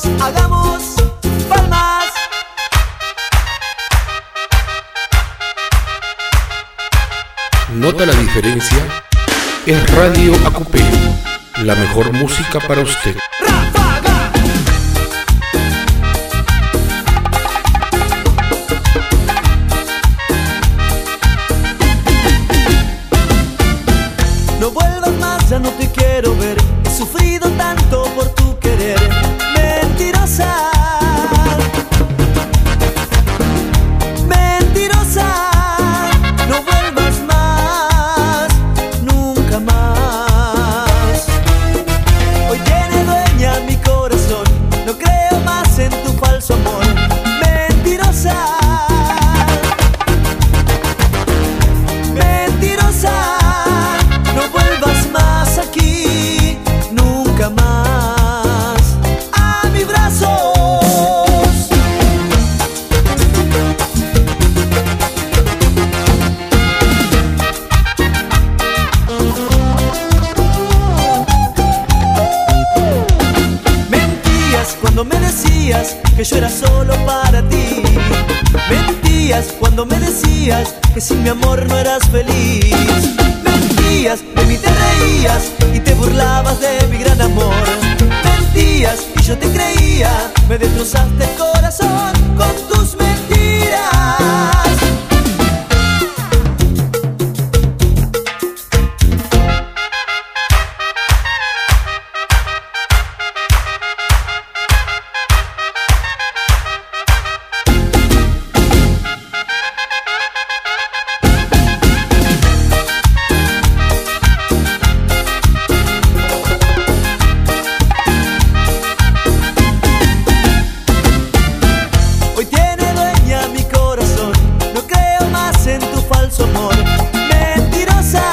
S5: hagamos palmas.
S1: ¿Nota la diferencia? Es Radio AQP, la mejor música para usted.
S5: No vuelvas más, ya no te quiero ver. He sufrido tanto por tu querer. Mentirosa, mentirosa. No vuelvas más, nunca más. Hoy tiene dueña mi corazón. No creo más en tu falso amor. Mentirosa, mentirosa. No vuelvas más aquí, nunca más a mis brazos. Mentías cuando me decías que yo era solo para ti. Mentías cuando me decías que sin mi amor no eras feliz. Mentías, de mí te reías y te burlabas de mi gran amor. Mentías y yo te creía, me destrozaste el corazón con tus mentiras. Hoy tiene dueña mi corazón, no creo más en tu falso amor. Mentirosa,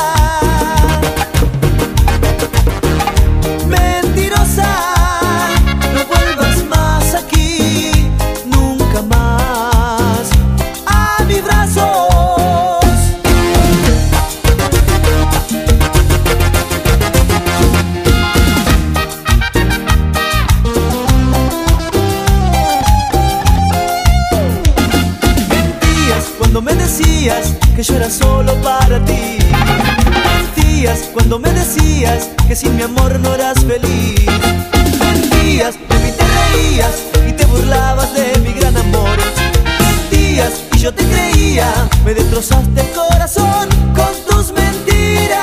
S5: mentirosa. No vuelvas más aquí, nunca más a mis brazos. Mentías cuando me decías que yo era solo para ti. Mentías cuando me decías que sin mi amor no eras feliz. Mentías, de mí te reías y te burlabas de mi gran amor. Mentías y yo te creía, me destrozaste el corazón con tus mentiras.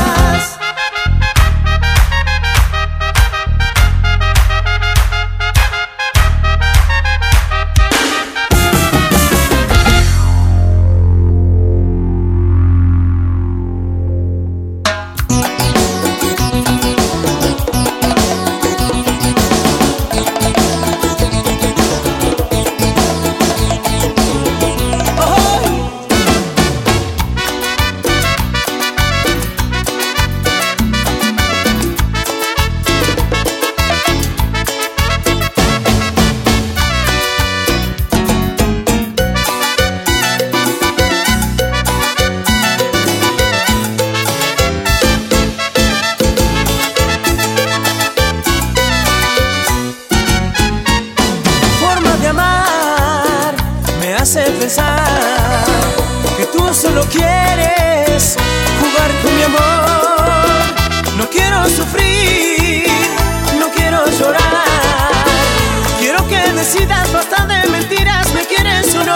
S5: Forma de amar me hace pensar que tú solo quieres jugar con mi amor. No quiero sufrir, no quiero llorar. Quiero que decidas, basta de mentiras, ¿me quieres o no?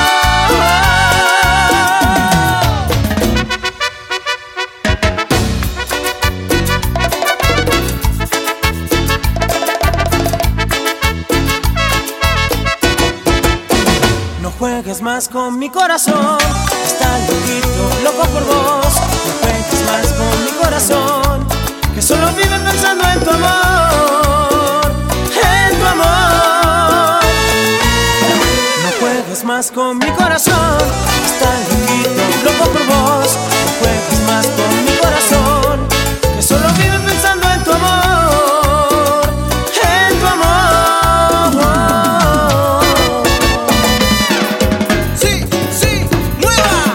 S5: No juegues más con mi corazón, está loquito, loco por vos. No juegues más con mi corazón, que solo vive pensando en tu amor, en tu amor. No juegues más con mi corazón, está loquito, loco por vos. No juegues más con mi corazón, que solo vive pensando en tu amor, en tu amor. Sí, sí, mueva.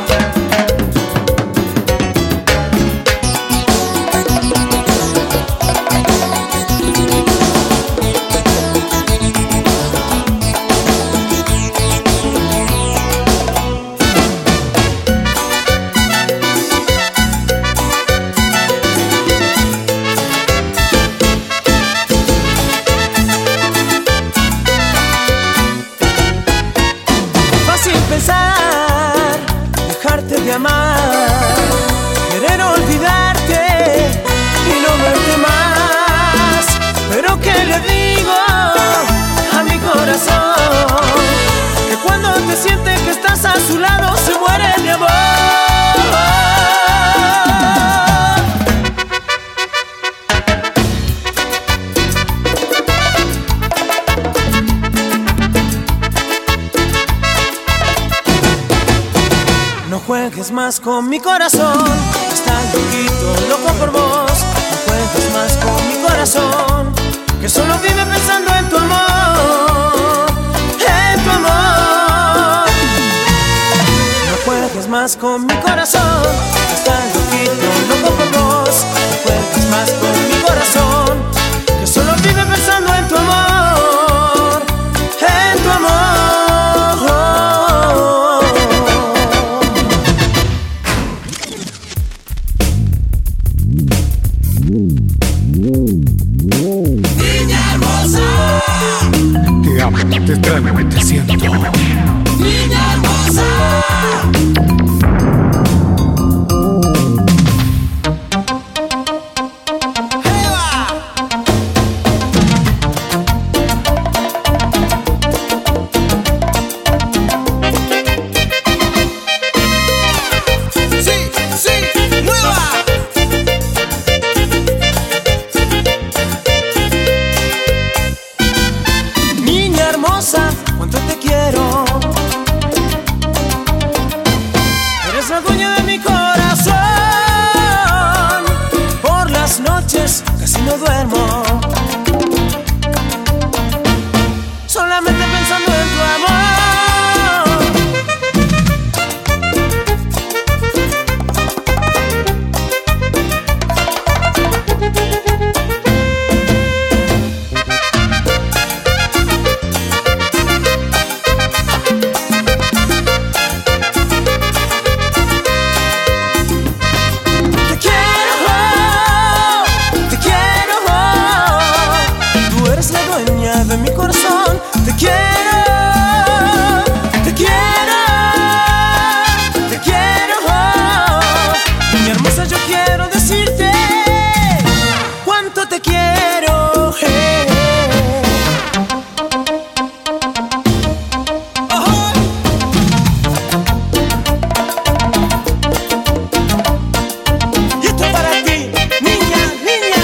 S5: juegues más con mi corazón. Estás loquito, loco por vos. No juegues más con mi corazón, que solo vive pensando en tu amor, en tu amor. No juegues más con mi corazón. Estás loquito, loco por vos. No juegues más con mi corazón, que solo vive pensando en tu amor, en tu amor.
S1: Te amo, te extraño, te siento.
S10: Niña hermosa.
S5: Cuánto te quiero, eres la dueña de mi corazón. Por las noches casi no duermo, solamente pensando en tu amor. De mi corazón, te quiero, te quiero, te quiero. Niña hermosa, yo quiero decirte cuánto te quiero. Y esto es para ti, niña, niña.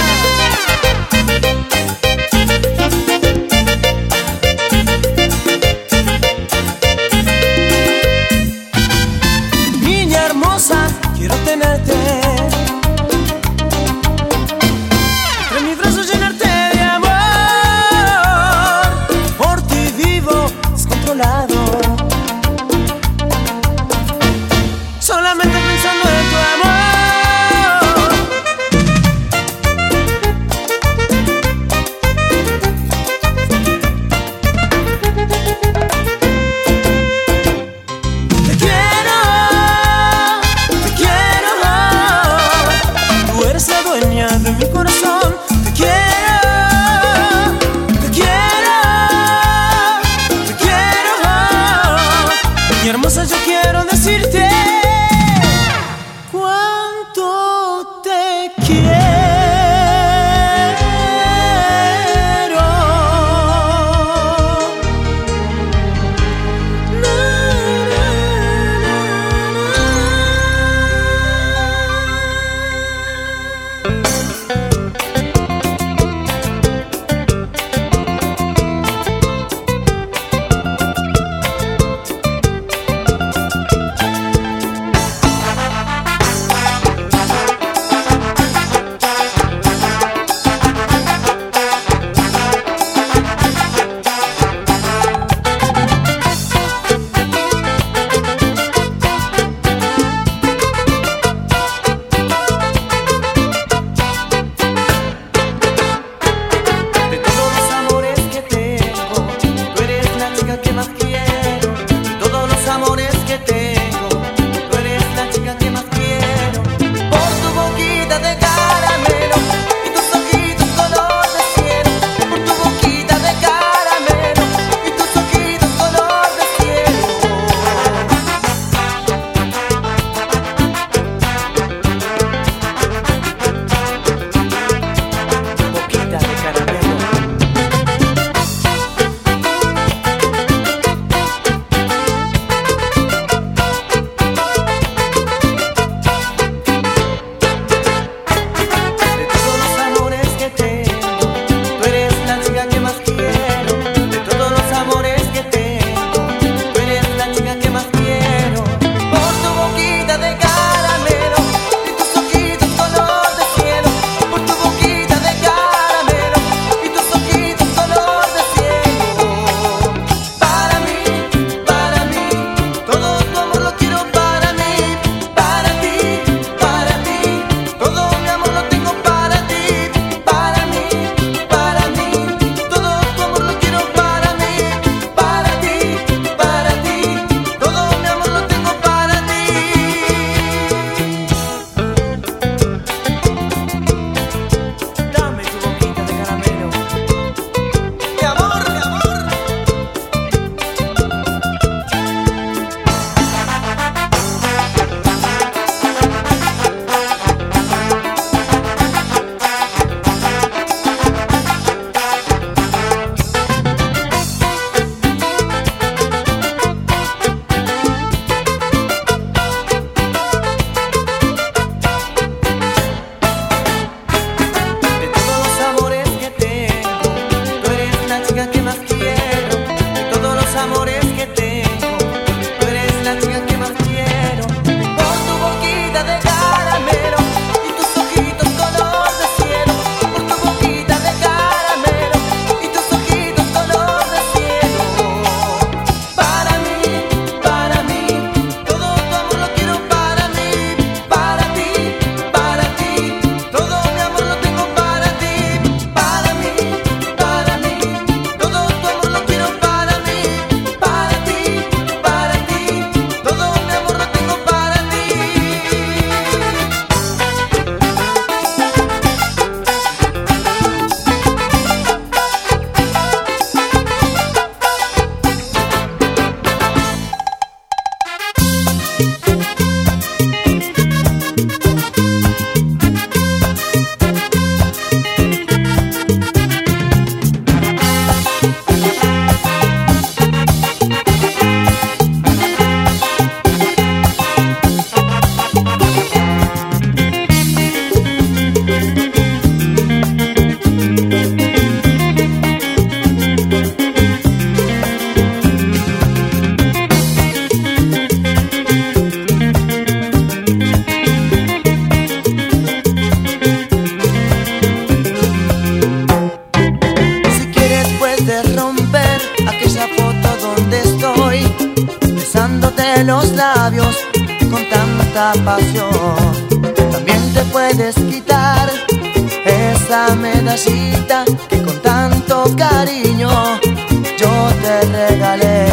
S3: de romper aquella foto donde estoy besándote los labios con tanta pasión. También te puedes quitar esa medallita que con tanto cariño yo te regalé.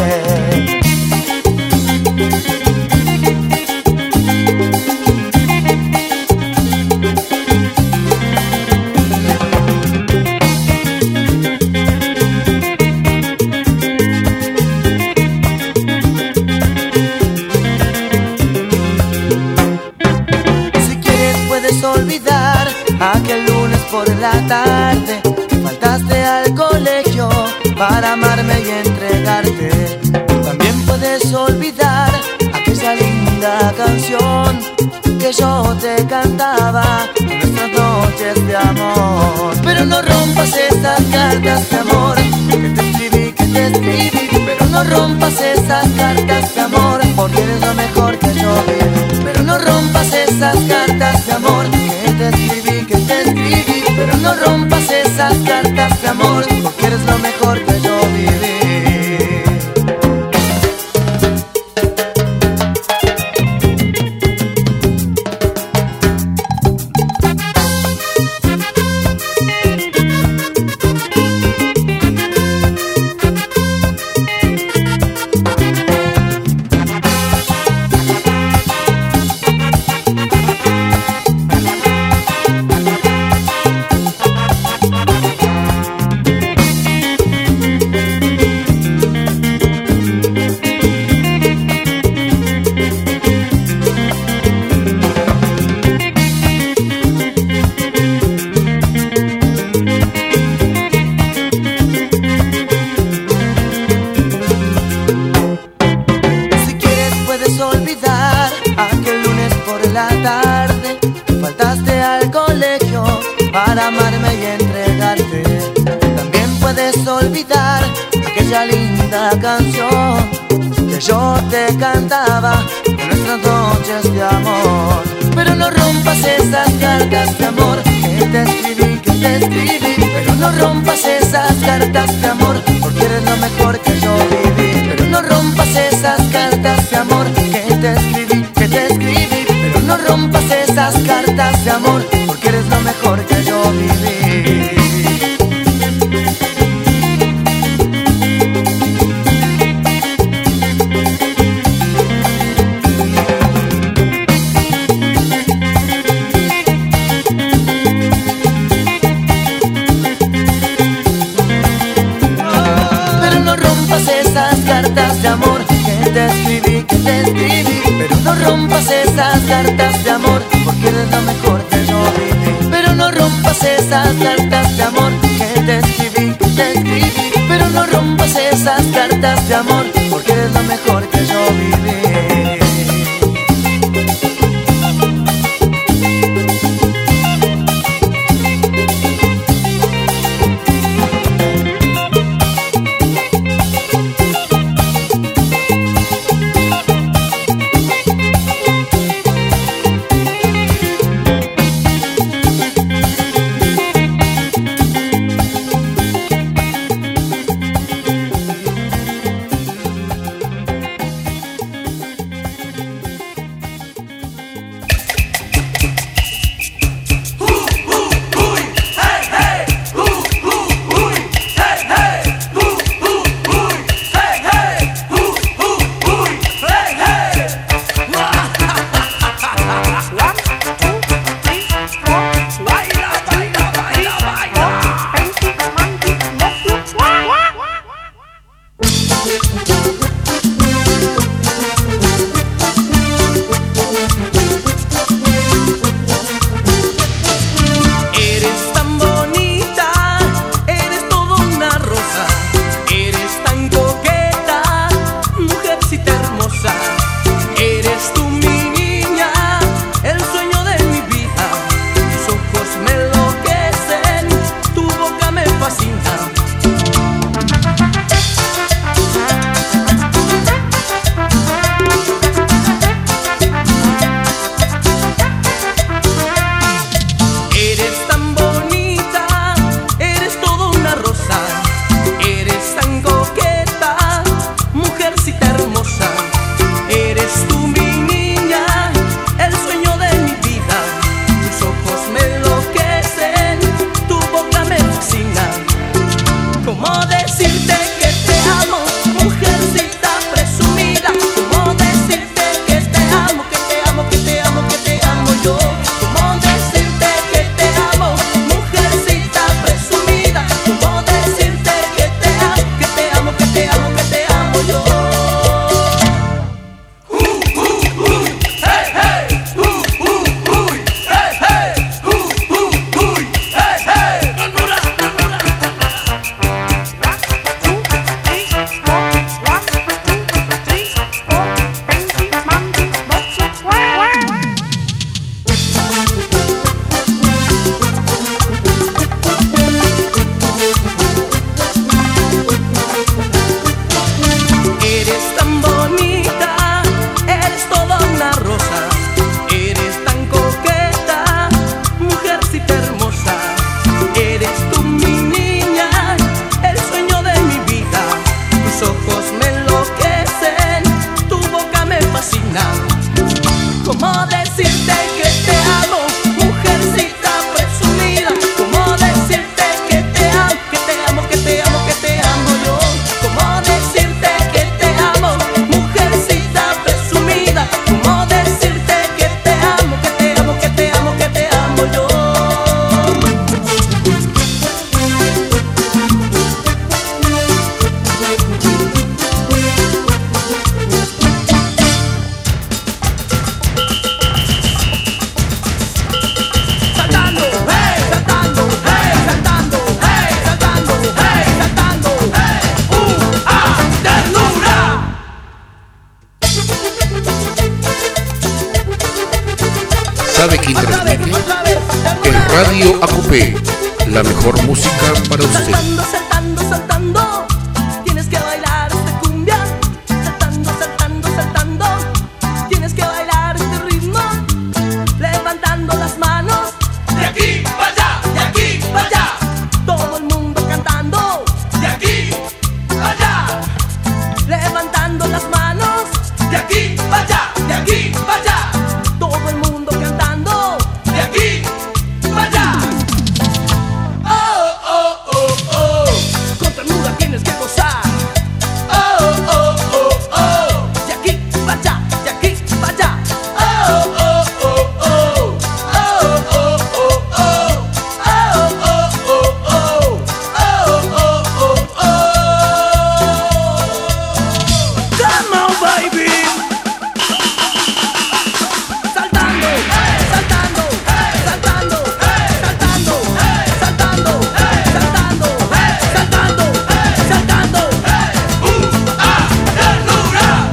S3: Olvidar aquel lunes por la tarde que faltaste al colegio para amarme y entregarte. También puedes olvidar aquella linda canción que yo te cantaba en nuestras noches de amor. Pero no rompas esas cartas de amor que te escribí, pero no rompas esas cartas de amor, porque eres lo mejor que yo vi. Pero no rompas esas cartas de amor que te escribí, pero no rompas esas cartas de amor, porque eres lo mejor que yo viví. Para amarme y entregarte. También puedes olvidar aquella linda canción que yo te cantaba en nuestras noches de amor. Pero no rompas esas cartas de amor que te escribí, pero no rompas esas cartas de amor, porque eres lo mejor que yo viví. Pero no rompas esas cartas de amor que te escribí, pero no rompas esas cartas de amor, porque eres lo mejor que yo viví. Pero no rompas esas cartas de amor que te escribí, pero no rompas esas cartas de amor, porque eres lo mejor que yo viví. Pero no rompas esas cartas de amor que te escribí, pero no rompas esas cartas de amor, porque eres lo mejor que yo viví.
S1: Radio ACUPE, la mejor música para usted.
S5: Saltando, saltando, saltando, tienes que bailar esta cumbia. Saltando, saltando, saltando, tienes que bailar este ritmo. Levantando las manos,
S4: De aquí para allá, de aquí para allá,
S5: todo el mundo cantando.
S4: de aquí para allá,
S5: Levantando las manos,
S4: de aquí para allá, de aquí para allá,
S5: todo el mundo cantando.
S4: de aquí para allá. Oh, oh, oh, oh.
S5: Con ternura tienes que gozar.
S4: Oh, oh, oh, oh.
S5: De aquí para allá, de aquí para allá.
S4: Oh, oh, oh, oh. Oh, oh, oh, oh. Oh, oh, oh, oh. Oh, oh, oh, oh.
S5: Come on, baby. Saltando, saltando, saltando, saltando, saltando, saltando, saltando, saltando.
S4: Ternura.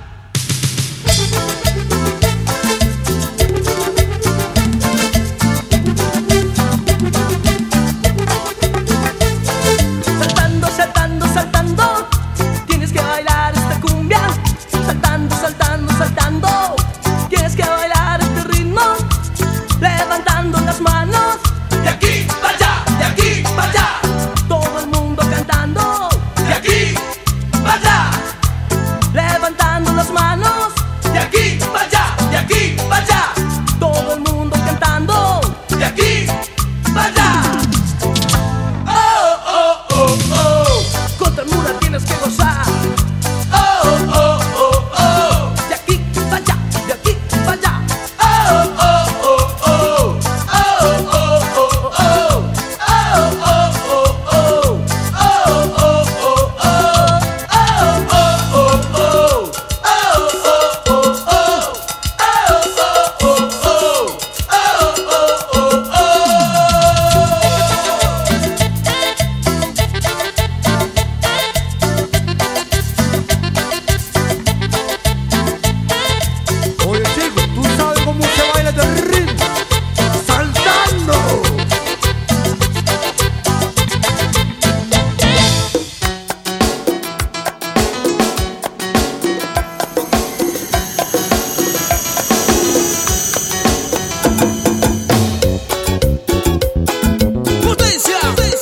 S5: Saltando, saltando, saltando, tienes que bailar esta cumbia. Saltando, saltando, saltando, tienes que bailar este ritmo. Levantando las manos,
S4: De aquí para allá, de aquí para allá,
S5: todo el mundo cantando.
S4: de aquí para allá,
S5: Levantando las manos,
S4: de aquí para allá, de aquí para allá,
S5: todo el mundo cantando.
S4: de aquí para allá. Oh, oh, oh, oh.
S5: Con ternura tienes que gozar.
S4: Oh, oh, oh, oh.
S5: De aquí para allá, de aquí para allá.
S4: Oh, oh, oh, oh. Oh, oh, oh, oh. Oh, oh, oh, oh. Oh, oh, oh, oh. Oh, oh, oh, oh. Oh, oh, oh, oh.
S13: Oye chico, ¿tú sabes cómo se baila este ritmo? ¡Saltando!
S5: ¡Potencia!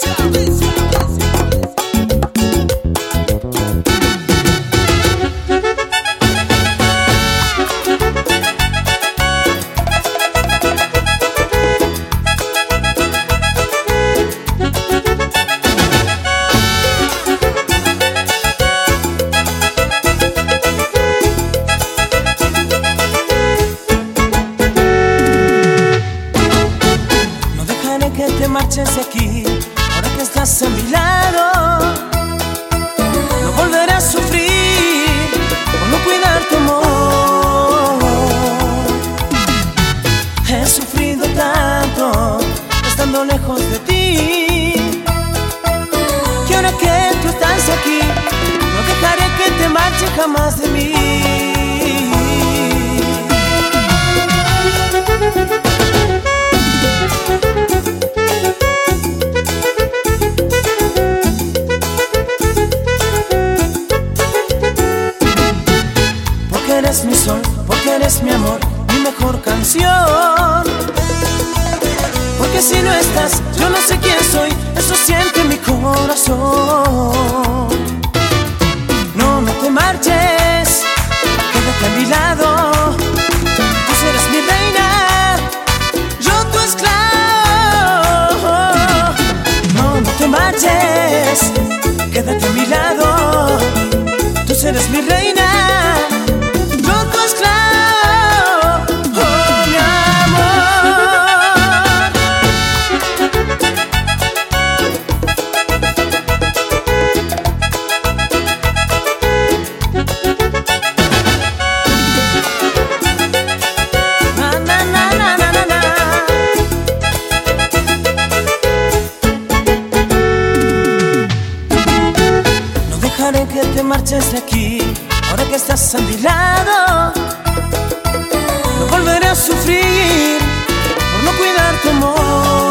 S3: No dejaré que te marches de aquí, ahora que estás a mi lado. No volveré a sufrir por no cuidar tu amor. He sufrido tanto estando lejos de ti, que ahora que tú estás aquí, no dejaré que te marches jamás de mí. Porque eres mi sol, porque eres mi amor, mi mejor canción. Porque si no estás, yo no sé quién soy, eso siente mi corazón. No, no te marches, quédate a mi lado. Tú serás mi reina, yo tu esclavo. No, no te marches, quédate a mi lado. Tú serás mi reina, yo tu esclavo, oh mi amor. Na, na, na, na, na, na, na. No dejaré que te marches de aquí, ahora que estás a mi lado. No volveré a sufrir por no cuidar
S5: darte amor.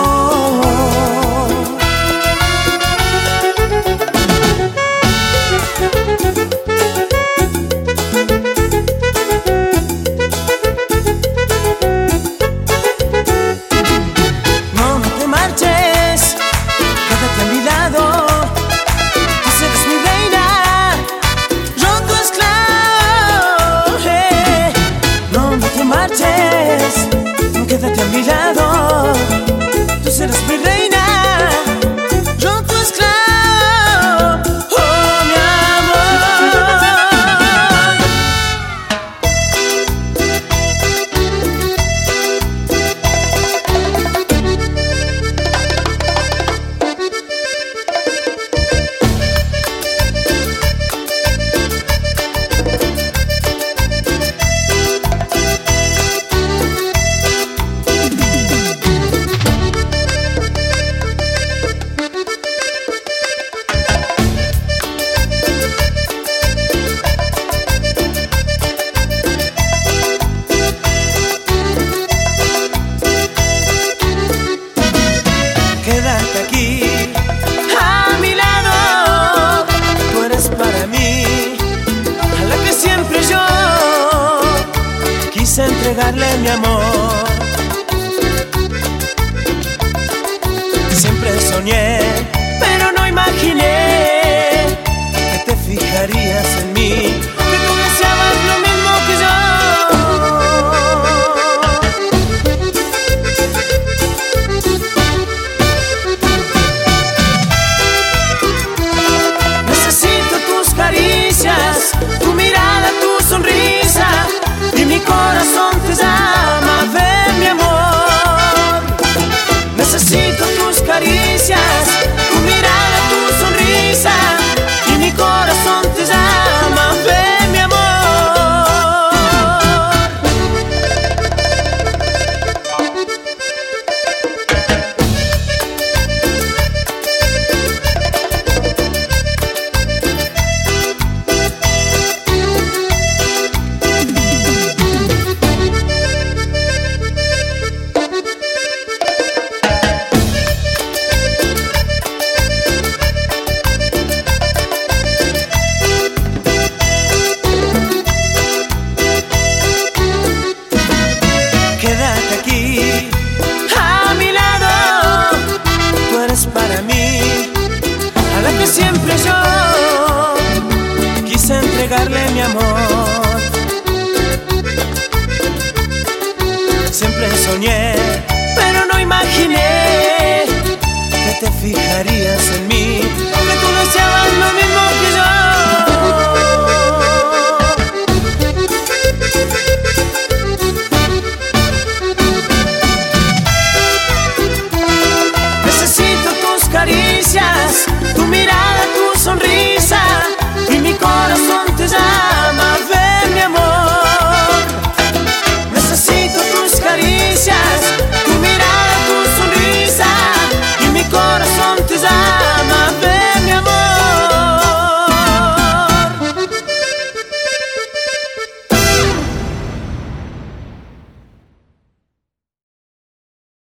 S5: No, no te marches, quédate a mi lado. Tú serás mi reina, yo tu esclavo. No, no te marches, quédate a mi lado. Tú serás mi reina, yo tu esclavo. Oh, mi amor. Quédate aquí, a mi lado. Tú eres para mí, a la que siempre yo quise entregarle mi amor. Siempre soñé, pero no imaginé que te fijarías en mí.